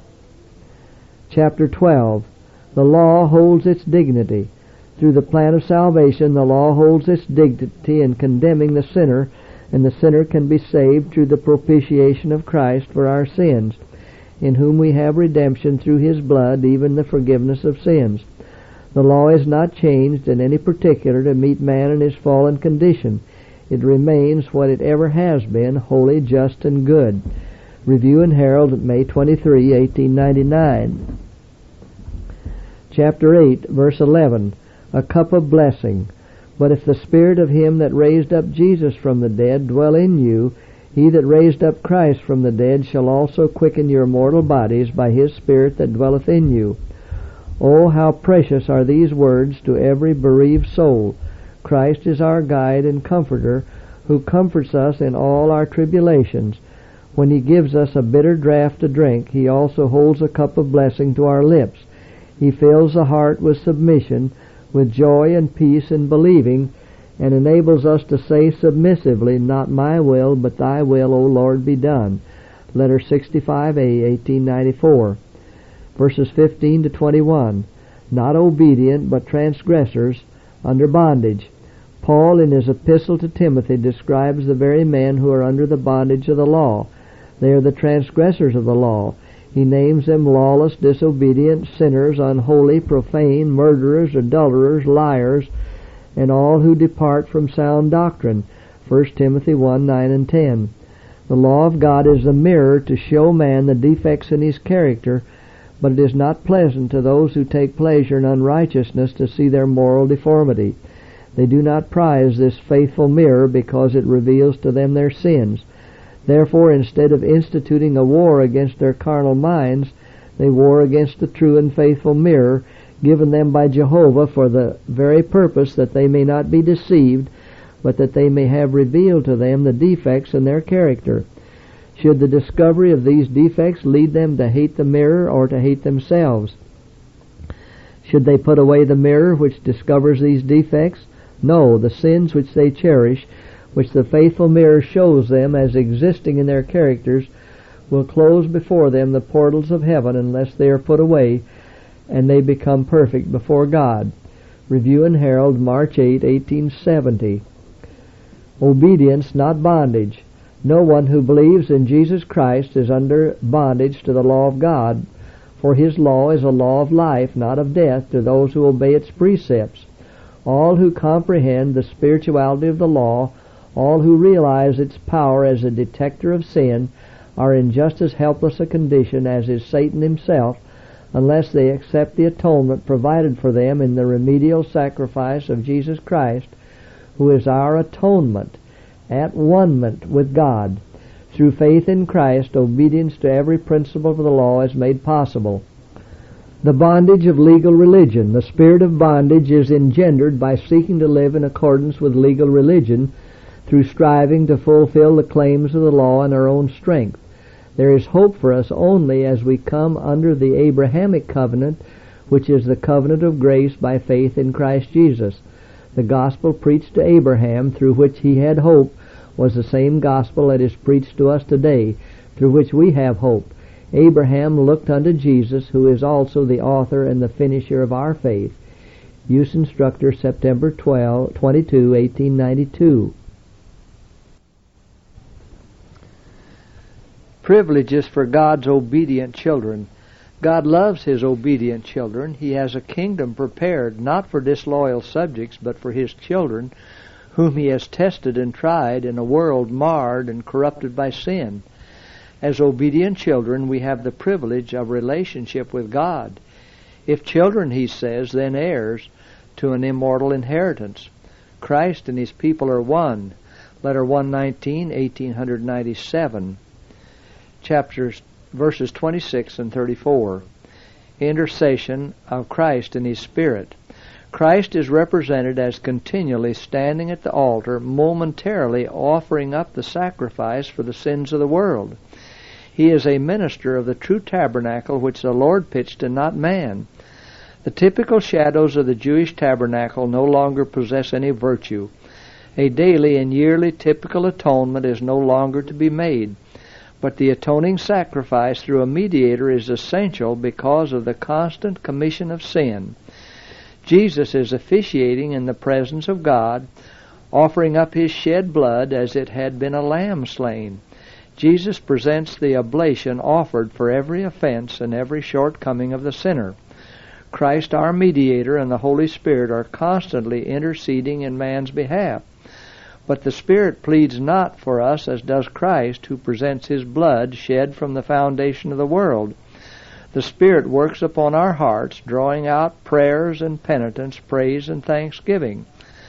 Chapter twelve. The law holds its dignity. Through the plan of salvation, the law holds its dignity in condemning the sinner, and the sinner can be saved through the propitiation of Christ for our sins, in whom we have redemption through his blood, even the forgiveness of sins. The law is not changed in any particular to meet man in his fallen condition. It remains what it ever has been, holy, just, and good. Review and Herald, May twenty-third, eighteen ninety-nine. Chapter eight, verse eleven. A cup of blessing. But if the Spirit of him that raised up Jesus from the dead dwell in you, He that raised up Christ from the dead shall also quicken your mortal bodies by his Spirit that dwelleth in you. Oh, how precious are these words to every bereaved soul. Christ is our guide and comforter, who comforts us in all our tribulations. When he gives us a bitter draught to drink, he also holds a cup of blessing to our lips. He fills the heart with submission, with joy and peace in believing, and enables us to say submissively, not my will, but thy will, O Lord, be done. Letter sixty-five A, eighteen ninety-four. Verses fifteen to twenty-one. Not obedient, but transgressors, under bondage. Paul, in his epistle to Timothy, describes the very men who are under the bondage of the law. They are the transgressors of the law. He names them lawless, disobedient, sinners, unholy, profane, murderers, adulterers, liars, and all who depart from sound doctrine. First Timothy one, nine and ten. The law of God is the mirror to show man the defects in his character, but it is not pleasant to those who take pleasure in unrighteousness to see their moral deformity. They do not prize this faithful mirror because it reveals to them their sins. Therefore, instead of instituting a war against their carnal minds, they war against the true and faithful mirror given them by Jehovah for the very purpose that they may not be deceived, but that they may have revealed to them the defects in their character. Should the discovery of these defects lead them to hate the mirror or to hate themselves? Should they put away the mirror which discovers these defects? No, the sins which they cherish, which the faithful mirror shows them as existing in their characters, will close before them the portals of heaven unless they are put away, and they become perfect before God. Review and Herald, March eighth, eighteen seventy. Obedience, not bondage. No one who believes in Jesus Christ is under bondage to the law of God, for his law is a law of life, not of death, to those who obey its precepts. All who comprehend the spirituality of the law, all who realize its power as a detector of sin, are in just as helpless a condition as is Satan himself, unless they accept the atonement provided for them in the remedial sacrifice of Jesus Christ, who is our atonement, at one-ment with God. Through faith in Christ, obedience to every principle of the law is made possible. The bondage of legal religion. The spirit of bondage is engendered by seeking to live in accordance with legal religion through striving to fulfill the claims of the law in our own strength. There is hope for us only as we come under the Abrahamic covenant, which is the covenant of grace by faith in Christ Jesus. The gospel preached to Abraham, through which he had hope, was the same gospel that is preached to us today, through which we have hope. Abraham looked unto Jesus, who is also the author and the finisher of our faith. Use Instructor, September twelfth, twenty-two, eighteen ninety-two. Privileges for God's obedient children. God loves His obedient children. He has a kingdom prepared not for disloyal subjects, but for His children, whom He has tested and tried in a world marred and corrupted by sin. As obedient children, we have the privilege of relationship with God. If children, he says, then heirs to an immortal inheritance. Christ and His people are one. Letter one nineteen, eighteen ninety-seven. Chapters, verses twenty-six and thirty-four. Intercession of Christ and His Spirit. Christ is represented as continually standing at the altar, momentarily offering up the sacrifice for the sins of the world. He is a minister of the true tabernacle which the Lord pitched and not man. The typical shadows of the Jewish tabernacle no longer possess any virtue. A daily and yearly typical atonement is no longer to be made, but the atoning sacrifice through a mediator is essential because of the constant commission of sin. Jesus is officiating in the presence of God, offering up His shed blood as it had been a lamb slain. Jesus presents the oblation offered for every offense and every shortcoming of the sinner. Christ, our mediator, and the Holy Spirit are constantly interceding in man's behalf. But the Spirit pleads not for us as does Christ, who presents His blood shed from the foundation of the world. The Spirit works upon our hearts, drawing out prayers and penitence, praise and thanksgiving.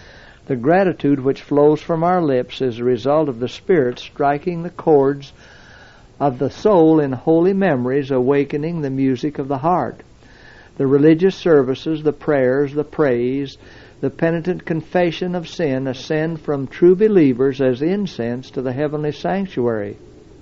The gratitude which flows from our lips is a result of the Spirit striking the chords of the soul in holy memories, awakening the music of the heart. The religious services, the prayers, the praise, the penitent confession of sin ascend from true believers as incense to the heavenly sanctuary.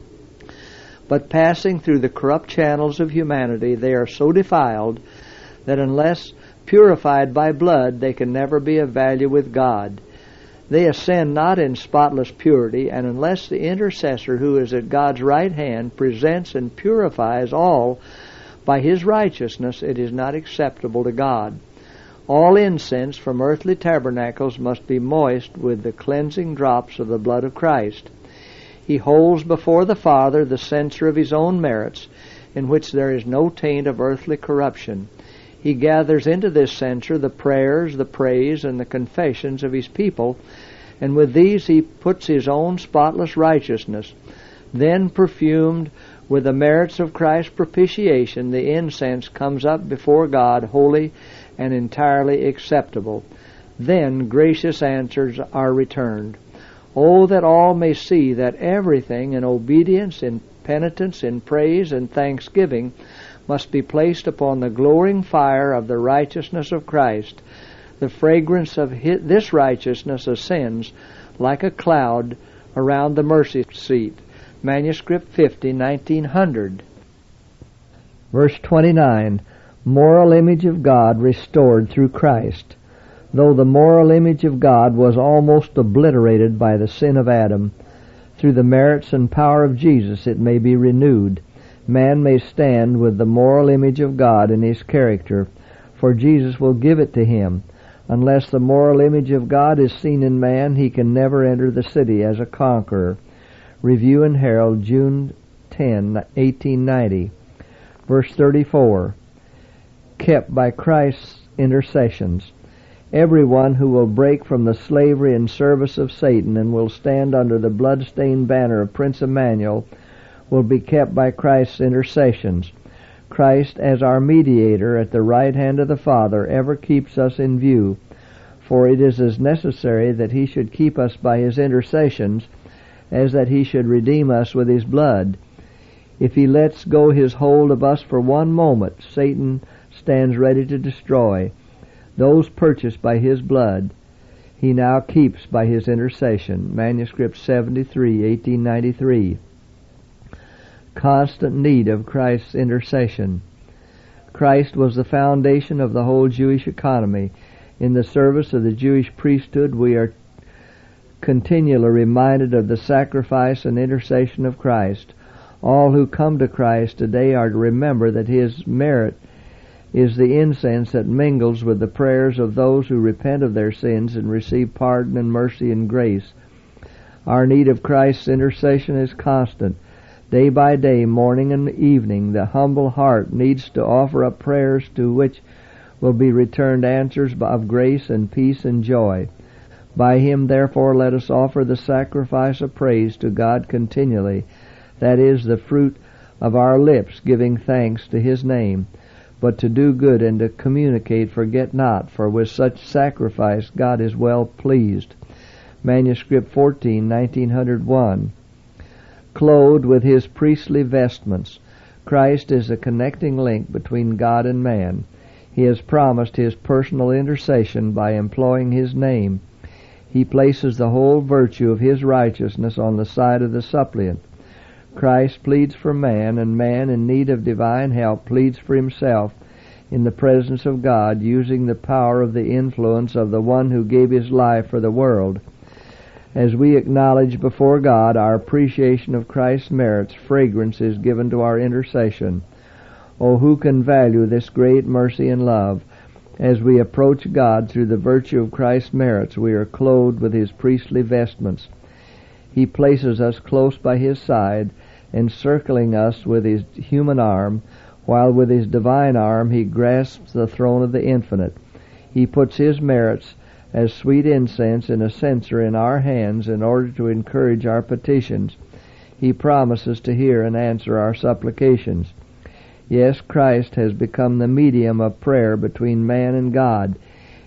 But passing through the corrupt channels of humanity, they are so defiled that unless purified by blood, they can never be of value with God. They ascend not in spotless purity, and unless the intercessor who is at God's right hand presents and purifies all by his righteousness, it is not acceptable to God. All incense from earthly tabernacles must be moist with the cleansing drops of the blood of Christ. He holds before the Father the censer of his own merits, in which there is no taint of earthly corruption. He gathers into this censer the prayers, the praise, and the confessions of his people, and with these he puts his own spotless righteousness. Then, perfumed with the merits of Christ's propitiation, the incense comes up before God holy and entirely acceptable. Then gracious answers are returned. Oh, that all may see that everything in obedience, in penitence, in praise, and thanksgiving must be placed upon the glowing fire of the righteousness of Christ. The fragrance of his, this righteousness ascends like a cloud around the mercy seat. Manuscript fifty, nineteen hundred. Verse twenty-nine, moral image of God restored through Christ. Though the moral image of God was almost obliterated by the sin of Adam, through the merits and power of Jesus it may be renewed. Man may stand with the moral image of God in his character, for Jesus will give it to him. Unless the moral image of God is seen in man, he can never enter the city as a conqueror. Review and Herald, June tenth, eighteen ninety. Verse thirty-four, kept by Christ's intercessions. Everyone who will break from the slavery and service of Satan and will stand under the blood-stained banner of Prince Emmanuel will be kept by Christ's intercessions. Christ, as our mediator at the right hand of the Father, ever keeps us in view, for it is as necessary that he should keep us by his intercessions as that he should redeem us with his blood. If he lets go his hold of us for one moment, Satan stands ready to destroy. Those purchased by his blood he now keeps by his intercession. Manuscript seventy-three, eighteen ninety-three. Constant need of Christ's intercession. Christ was the foundation of the whole Jewish economy. In the service of the Jewish priesthood, we are continually reminded of the sacrifice and intercession of Christ. All who come to Christ today are to remember that his merit is the incense that mingles with the prayers of those who repent of their sins and receive pardon and mercy and grace. Our need of Christ's intercession is constant. Day by day, morning and evening, the humble heart needs to offer up prayers to which will be returned answers of grace and peace and joy. By him, therefore, let us offer the sacrifice of praise to God continually, that is, the fruit of our lips, giving thanks to his name. But to do good and to communicate forget not, for with such sacrifice God is well pleased. Manuscript fourteen, nineteen oh one. Clothed with his priestly vestments. Christ is a connecting link between God and man. He has promised his personal intercession by employing his name. He places the whole virtue of his righteousness on the side of the suppliant. Christ pleads for man, and man in need of divine help pleads for himself in the presence of God, using the power of the influence of the one who gave his life for the world. As we acknowledge before God our appreciation of Christ's merits, fragrance is given to our intercession. Oh, who can value this great mercy and love? As we approach God through the virtue of Christ's merits, we are clothed with his priestly vestments. He places us close by his side, encircling us with his human arm, while with his divine arm he grasps the throne of the infinite. He puts his merits as sweet incense in a censer in our hands in order to encourage our petitions. He promises to hear and answer our supplications. Yes, Christ has become the medium of prayer between man and God.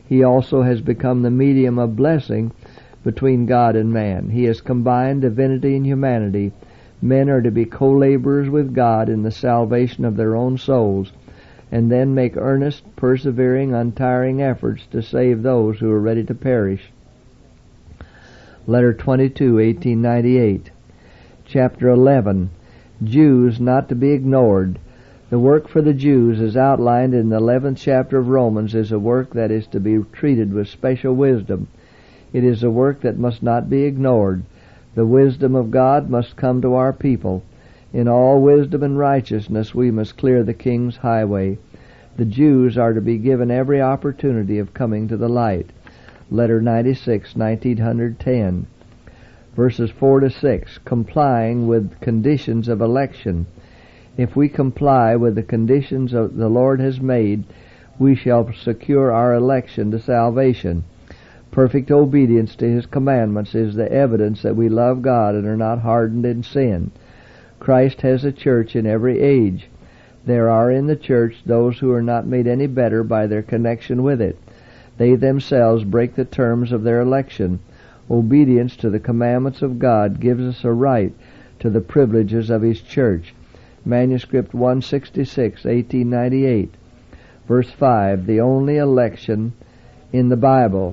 He also has become the medium of blessing between God and man. He has combined divinity and humanity. Men are to be co-laborers with God in the salvation of their own souls, and then make earnest, persevering, untiring efforts to save those who are ready to perish. Letter twenty-two, eighteen ninety-eight. Chapter eleven. Jews not to be ignored. The work for the Jews, as outlined in the eleventh chapter of Romans, is a work that is to be treated with special wisdom. It is a work that must not be ignored. The wisdom of God must come to our people. In all wisdom and righteousness we must clear the King's highway. The Jews are to be given every opportunity of coming to the light. Letter ninety-six, nineteen ten. Verses four to six. Complying with conditions of election. If we comply with the conditions of the Lord has made, we shall secure our election to salvation. Perfect obedience to His commandments is the evidence that we love God and are not hardened in sin. Christ has a church in every age. There are in the church those who are not made any better by their connection with it. They themselves break the terms of their election. Obedience to the commandments of God gives us a right to the privileges of His church. Manuscript one sixty-six, eighteen ninety-eight. Verse five, the only election in the Bible.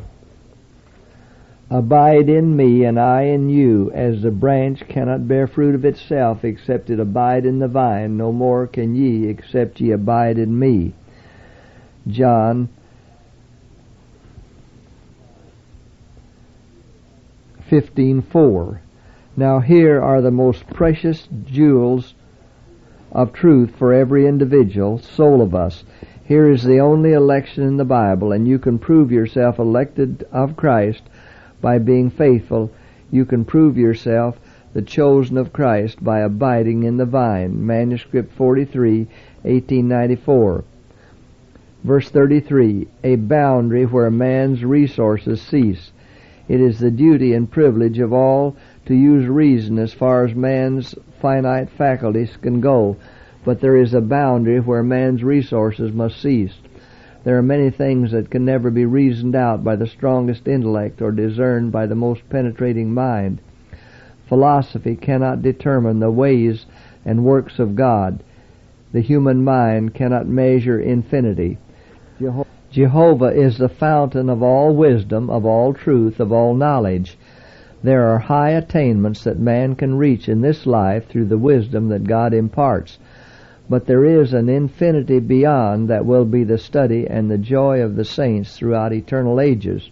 Abide in me, and I in you, as the branch cannot bear fruit of itself, except it abide in the vine. No more can ye, except ye abide in me. John fifteen four. Now here are the most precious jewels of truth for every individual soul of us. Here is the only election in the Bible, and you can prove yourself elected of Christ by being faithful. You can prove yourself the chosen of Christ by abiding in the vine. Manuscript forty-three, eighteen ninety-four. Verse thirty-three, a boundary where man's resources cease. It is the duty and privilege of all to use reason as far as man's finite faculties can go, but there is a boundary where man's resources must cease. There are many things that can never be reasoned out by the strongest intellect or discerned by the most penetrating mind. Philosophy cannot determine the ways and works of God. The human mind cannot measure infinity. Jeho- Jehovah is the fountain of all wisdom, of all truth, of all knowledge. There are high attainments that man can reach in this life through the wisdom that God imparts. But there is an infinity beyond that will be the study and the joy of the saints throughout eternal ages.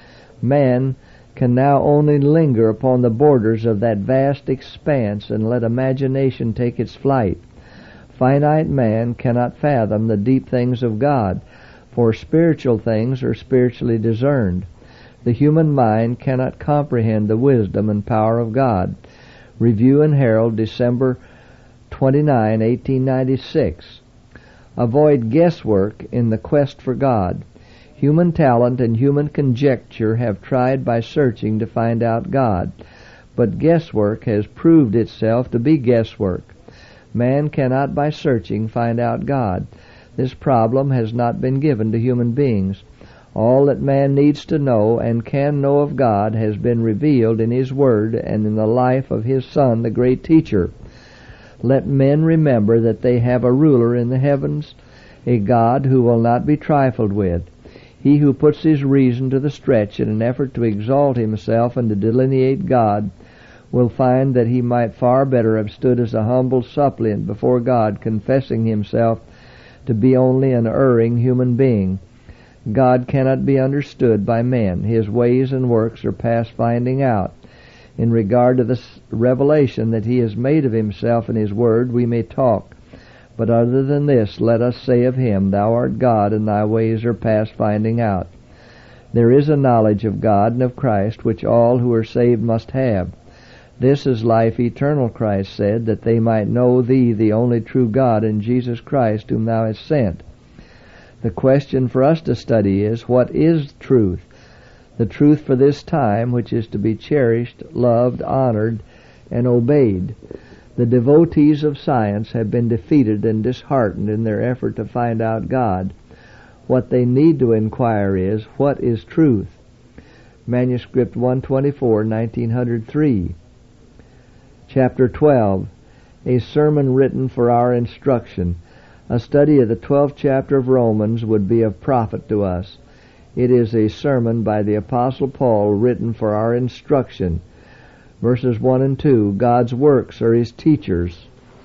Man can now only linger upon the borders of that vast expanse and let imagination take its flight. Finite man cannot fathom the deep things of God, for spiritual things are spiritually discerned. The human mind cannot comprehend the wisdom and power of God. Review and Herald, December twenty-ninth, eighteen ninety-six. Avoid guesswork in the quest for God. Human talent and human conjecture have tried by searching to find out God, but guesswork has proved itself to be guesswork. Man cannot by searching find out God. This problem has not been given to human beings. All that man needs to know and can know of God has been revealed in His Word and in the life of His Son, the great teacher. Let men remember that they have a ruler in the heavens, a God who will not be trifled with. He who puts his reason to the stretch in an effort to exalt himself and to delineate God will find that he might far better have stood as a humble suppliant before God, confessing himself to be only an erring human being. God cannot be understood by men. His ways and works are past finding out. In regard to the revelation that He has made of Himself in His Word, we may talk. But other than this, let us say of Him, Thou art God, and Thy ways are past finding out. There is a knowledge of God and of Christ which all who are saved must have. This is life eternal, Christ said, that they might know Thee, the only true God, and Jesus Christ, whom Thou hast sent. The question for us to study is, what is truth? The truth for this time, which is to be cherished, loved, honored, and obeyed. The devotees of science have been defeated and disheartened in their effort to find out God. What they need to inquire is, what is truth? Manuscript one twenty-four, nineteen oh three. Chapter twelve, a sermon written for our instruction. A study of the twelfth chapter of Romans would be of profit to us. It is a sermon by the Apostle Paul written for our instruction. Verses one and two, God's works are His teachers.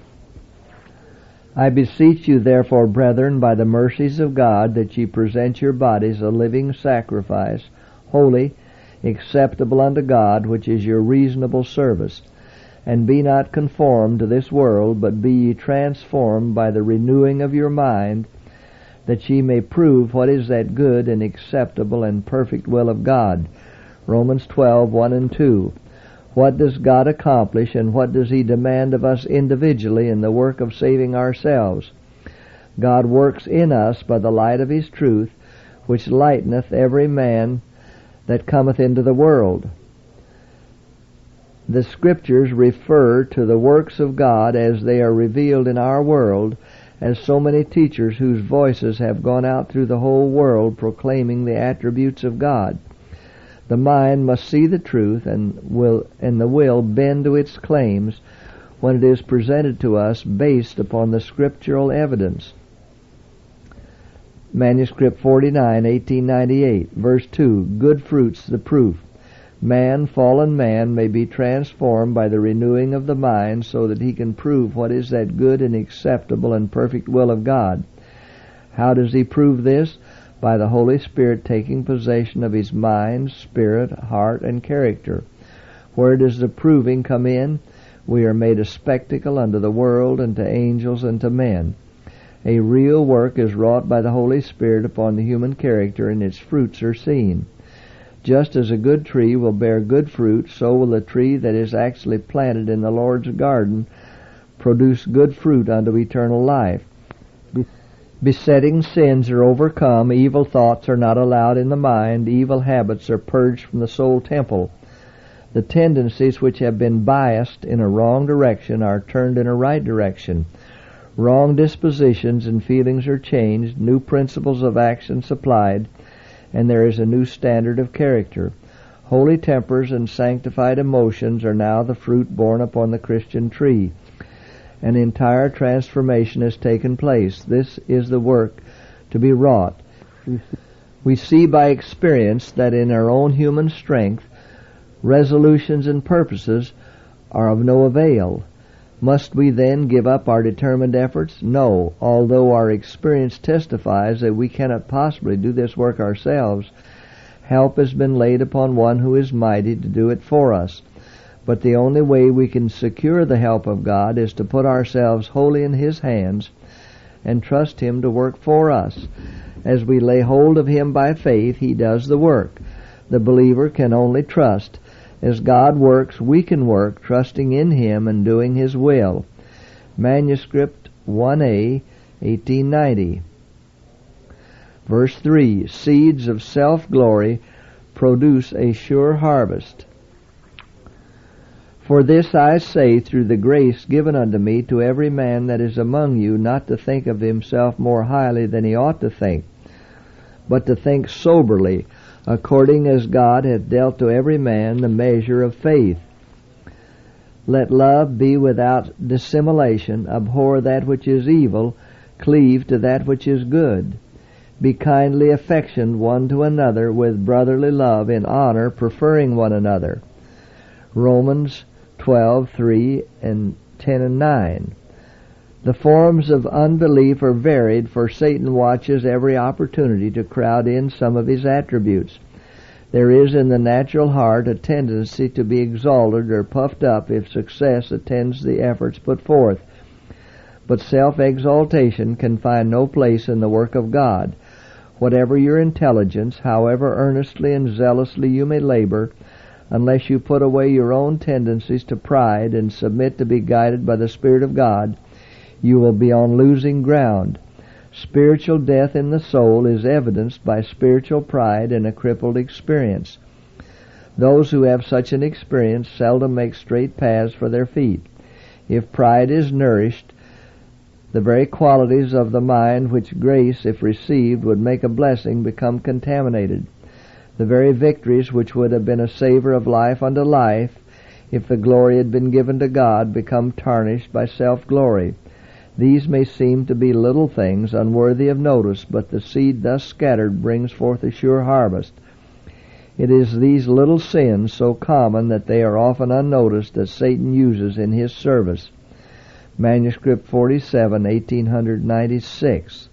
I beseech you therefore, brethren, by the mercies of God, that ye present your bodies a living sacrifice, holy, acceptable unto God, which is your reasonable service. And be not conformed to this world, but be ye transformed by the renewing of your mind, that ye may prove what is that good and acceptable and perfect will of God. Romans twelve, one and two. What does God accomplish, and what does He demand of us individually in the work of saving ourselves? God works in us by the light of His truth, which lighteneth every man that cometh into the world. The Scriptures refer to the works of God as they are revealed in our world, as so many teachers whose voices have gone out through the whole world proclaiming the attributes of God. The mind must see the truth, and will and the will bend to its claims when it is presented to us based upon the scriptural evidence. Manuscript forty-nine, eighteen ninety-eight, verse two, good fruits the proof. Man, fallen man, may be transformed by the renewing of the mind so that he can prove what is that good and acceptable and perfect will of God. How does he prove this? By the Holy Spirit taking possession of his mind, spirit, heart, and character. Where does the proving come in? We are made a spectacle unto the world and to angels and to men. A real work is wrought by the Holy Spirit upon the human character, and its fruits are seen. Just as a good tree will bear good fruit, so will a tree that is actually planted in the Lord's garden produce good fruit unto eternal life. Besetting sins are overcome, evil thoughts are not allowed in the mind, evil habits are purged from the soul temple. The tendencies which have been biased in a wrong direction are turned in a right direction. Wrong dispositions and feelings are changed, new principles of action supplied, and there is a new standard of character. Holy tempers and sanctified emotions are now the fruit borne upon the Christian tree. An entire transformation has taken place. This is the work to be wrought. We see by experience that in our own human strength, resolutions and purposes are of no avail. Must we then give up our determined efforts? No, although our experience testifies that we cannot possibly do this work ourselves. Help has been laid upon one who is mighty to do it for us. But the only way we can secure the help of God is to put ourselves wholly in His hands and trust Him to work for us. As we lay hold of Him by faith, He does the work. The believer can only trust. As God works, we can work, trusting in Him and doing His will. Manuscript one A, eighteen ninety. Verse three, seeds of self-glory produce a sure harvest. For this I say, through the grace given unto me, to every man that is among you, not to think of himself more highly than he ought to think, but to think soberly, according as God hath dealt to every man the measure of faith. Let love be without dissimulation, abhor that which is evil, cleave to that which is good. Be kindly affectioned one to another with brotherly love, in honor, preferring one another. Romans twelve, three and ten and nine. The forms of unbelief are varied, for Satan watches every opportunity to crowd in some of his attributes. There is in the natural heart a tendency to be exalted or puffed up if success attends the efforts put forth. But self-exaltation can find no place in the work of God. Whatever your intelligence, however earnestly and zealously you may labor, unless you put away your own tendencies to pride and submit to be guided by the Spirit of God, you will be on losing ground. Spiritual death in the soul is evidenced by spiritual pride and a crippled experience. Those who have such an experience seldom make straight paths for their feet. If pride is nourished, The very qualities of the mind which grace, if received, would make a blessing, become contaminated. The very victories which would have been a savor of life unto life, if the glory had been given to God, become tarnished by self-glory. These may seem to be little things, unworthy of notice, but the seed thus scattered brings forth a sure harvest. It is these little sins, so common that they are often unnoticed, that Satan uses in his service. Manuscript forty-seven, eighteen ninety-six.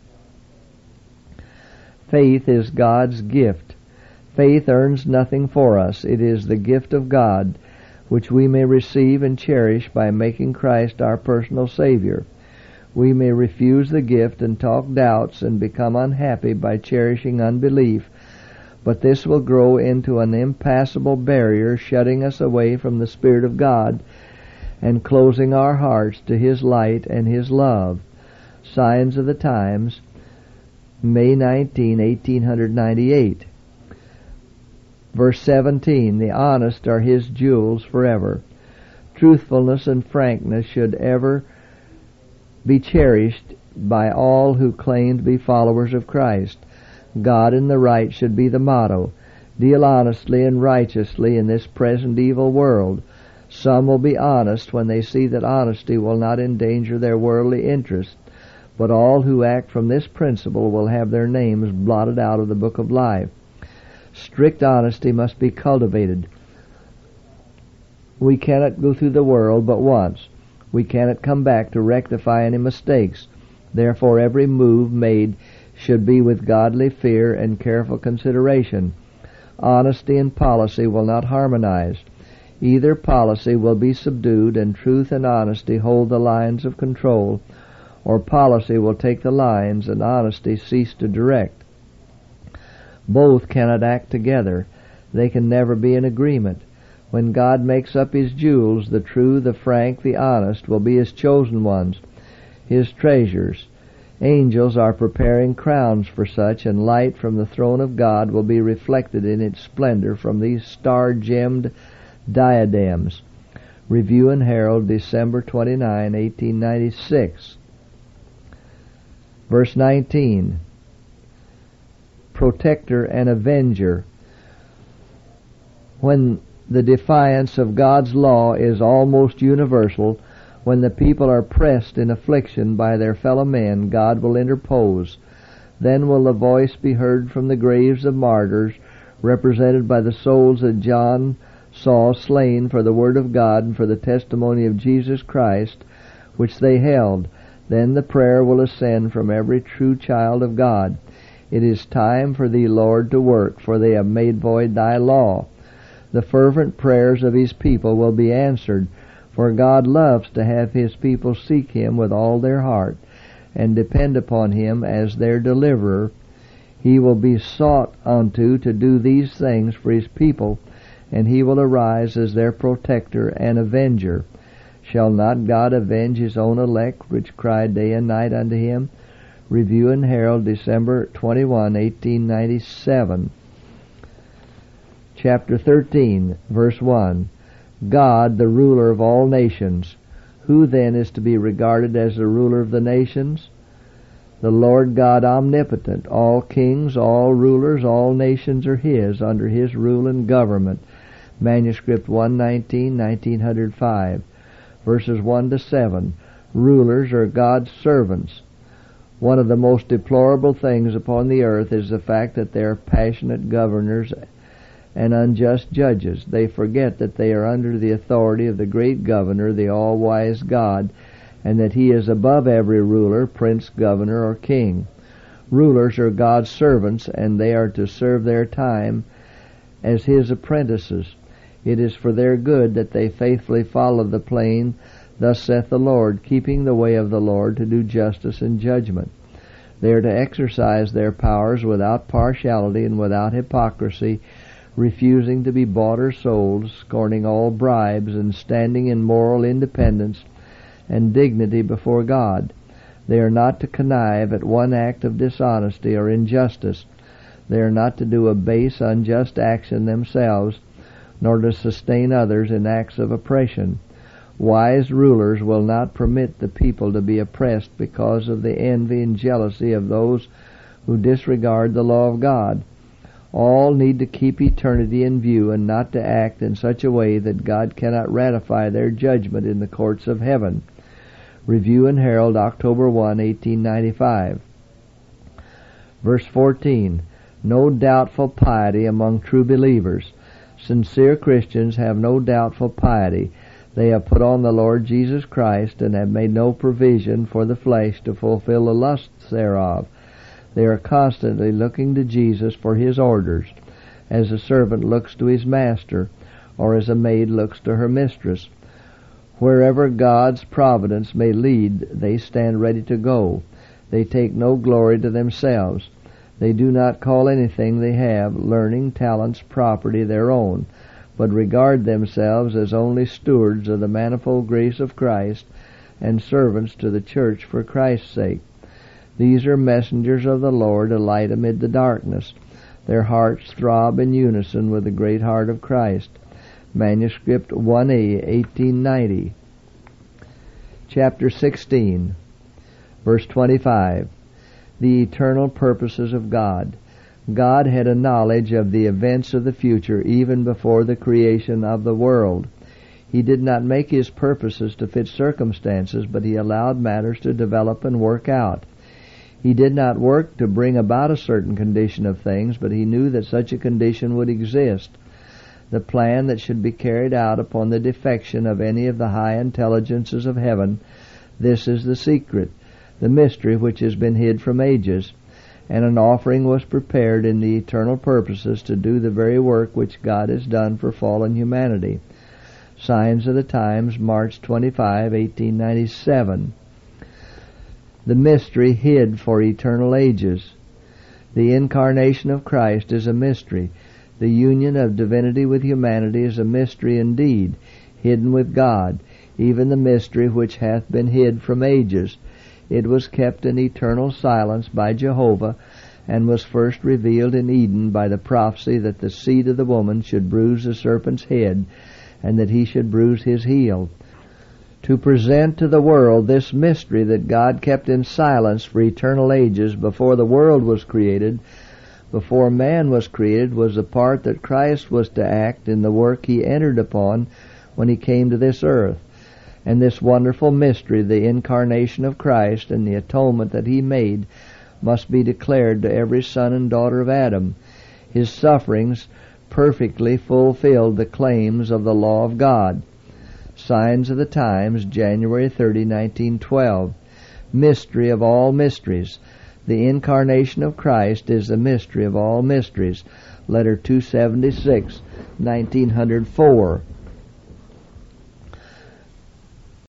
Faith is God's gift. Faith earns nothing for us. It is the gift of God, which we may receive and cherish by making Christ our personal Savior. We may refuse the gift and talk doubts and become unhappy by cherishing unbelief, but this will grow into an impassable barrier, shutting us away from the Spirit of God and closing our hearts to His light and His love. Signs of the Times, May nineteenth, eighteen ninety-eight. Verse seventeen, the honest are His jewels forever. Truthfulness and frankness should ever be cherished by all who claim to be followers of Christ. God and the right should be the motto. Deal honestly and righteously in this present evil world. Some will be honest when they see that honesty will not endanger their worldly interests, but all who act from this principle will have their names blotted out of the book of life. Strict honesty must be cultivated. We cannot go through the world but once. We cannot come back to rectify any mistakes. Therefore, every move made should be with godly fear and careful consideration. Honesty and policy will not harmonize. Either policy will be subdued, and truth and honesty hold the lines of control, or policy will take the lines and honesty cease to direct. Both cannot act together. They can never be in agreement. When God makes up His jewels, the true, the frank, the honest will be His chosen ones, His treasures. Angels are preparing crowns for such, and light from the throne of God will be reflected in its splendor from these star-gemmed diadems. Review and Herald, December twenty-ninth, eighteen ninety-six. Verse nineteen. Protector and avenger. When the defiance of God's law is almost universal, when the people are pressed in affliction by their fellow men, God will interpose. Then will the voice be heard from the graves of martyrs, represented by the souls that John saw slain for the word of God and for the testimony of Jesus Christ, which they held. Then the prayer will ascend from every true child of God. It is time for thee, Lord, to work, for they have made void thy law. The fervent prayers of His people will be answered, for God loves to have His people seek Him with all their heart and depend upon Him as their deliverer. He will be sought unto to do these things for His people, and He will arise as their protector and avenger. Shall not God avenge His own elect, which cry day and night unto Him? Review and Herald, December twenty-first, eighteen ninety-seven. Chapter thirteen, verse one. God, the ruler of all nations. Who then is to be regarded as the ruler of the nations? The Lord God omnipotent. All kings, all rulers, all nations are His, under His rule and government. Manuscript one nineteen, nineteen oh five. Verses one to seven. Rulers are God's servants. One of the most deplorable things upon the earth is the fact that they are passionate governors and unjust judges. They forget that they are under the authority of the great governor, the all-wise God, and that He is above every ruler, prince, governor, or king. Rulers are God's servants, and they are to serve their time as His apprentices. It is for their good that they faithfully follow the plain, thus saith the Lord, keeping the way of the Lord to do justice and judgment. They are to exercise their powers without partiality and without hypocrisy, refusing to be bought or sold, scorning all bribes, and standing in moral independence and dignity before God. They are not to connive at one act of dishonesty or injustice. They are not to do a base, unjust action themselves, nor to sustain others in acts of oppression. Wise rulers will not permit the people to be oppressed because of the envy and jealousy of those who disregard the law of God. All need to keep eternity in view and not to act in such a way that God cannot ratify their judgment in the courts of heaven. Review and Herald, October first, eighteen ninety-five. Verse fourteen. No doubtful piety among true believers. Sincere Christians have no doubtful piety. They have put on the Lord Jesus Christ and have made no provision for the flesh to fulfill the lusts thereof. They are constantly looking to Jesus for His orders, as a servant looks to his master, or as a maid looks to her mistress. Wherever God's providence may lead, they stand ready to go. They take no glory to themselves. They do not call anything they have, learning, talents, property, their own, but regard themselves as only stewards of the manifold grace of Christ and servants to the church for Christ's sake. These are messengers of the Lord, a light amid the darkness. Their hearts throb in unison with the great heart of Christ. Manuscript one A, eighteen ninety. Chapter sixteen, verse twenty-five. The eternal purposes of God. God had a knowledge of the events of the future even before the creation of the world. He did not make His purposes to fit circumstances, but He allowed matters to develop and work out. He did not work to bring about a certain condition of things, but He knew that such a condition would exist. The plan that should be carried out upon the defection of any of the high intelligences of heaven, this is the secret, the mystery which has been hid from ages, and an offering was prepared in the eternal purposes to do the very work which God has done for fallen humanity. Signs of the Times, March twenty-fifth, eighteen ninety-seven. The mystery hid for eternal ages. The incarnation of Christ is a mystery. The union of divinity with humanity is a mystery indeed, hidden with God, even the mystery which hath been hid from ages. It was kept in eternal silence by Jehovah, and was first revealed in Eden by the prophecy that the seed of the woman should bruise the serpent's head, and that he should bruise his heel. To present to the world this mystery that God kept in silence for eternal ages before the world was created, before man was created, was the part that Christ was to act in the work He entered upon when He came to this earth. And this wonderful mystery, the incarnation of Christ and the atonement that He made, must be declared to every son and daughter of Adam. His sufferings perfectly fulfilled the claims of the law of God. Signs of the Times, January thirtieth, nineteen twelve. Mystery of all mysteries. The incarnation of Christ is the mystery of all mysteries. Letter two seventy-six, nineteen oh four.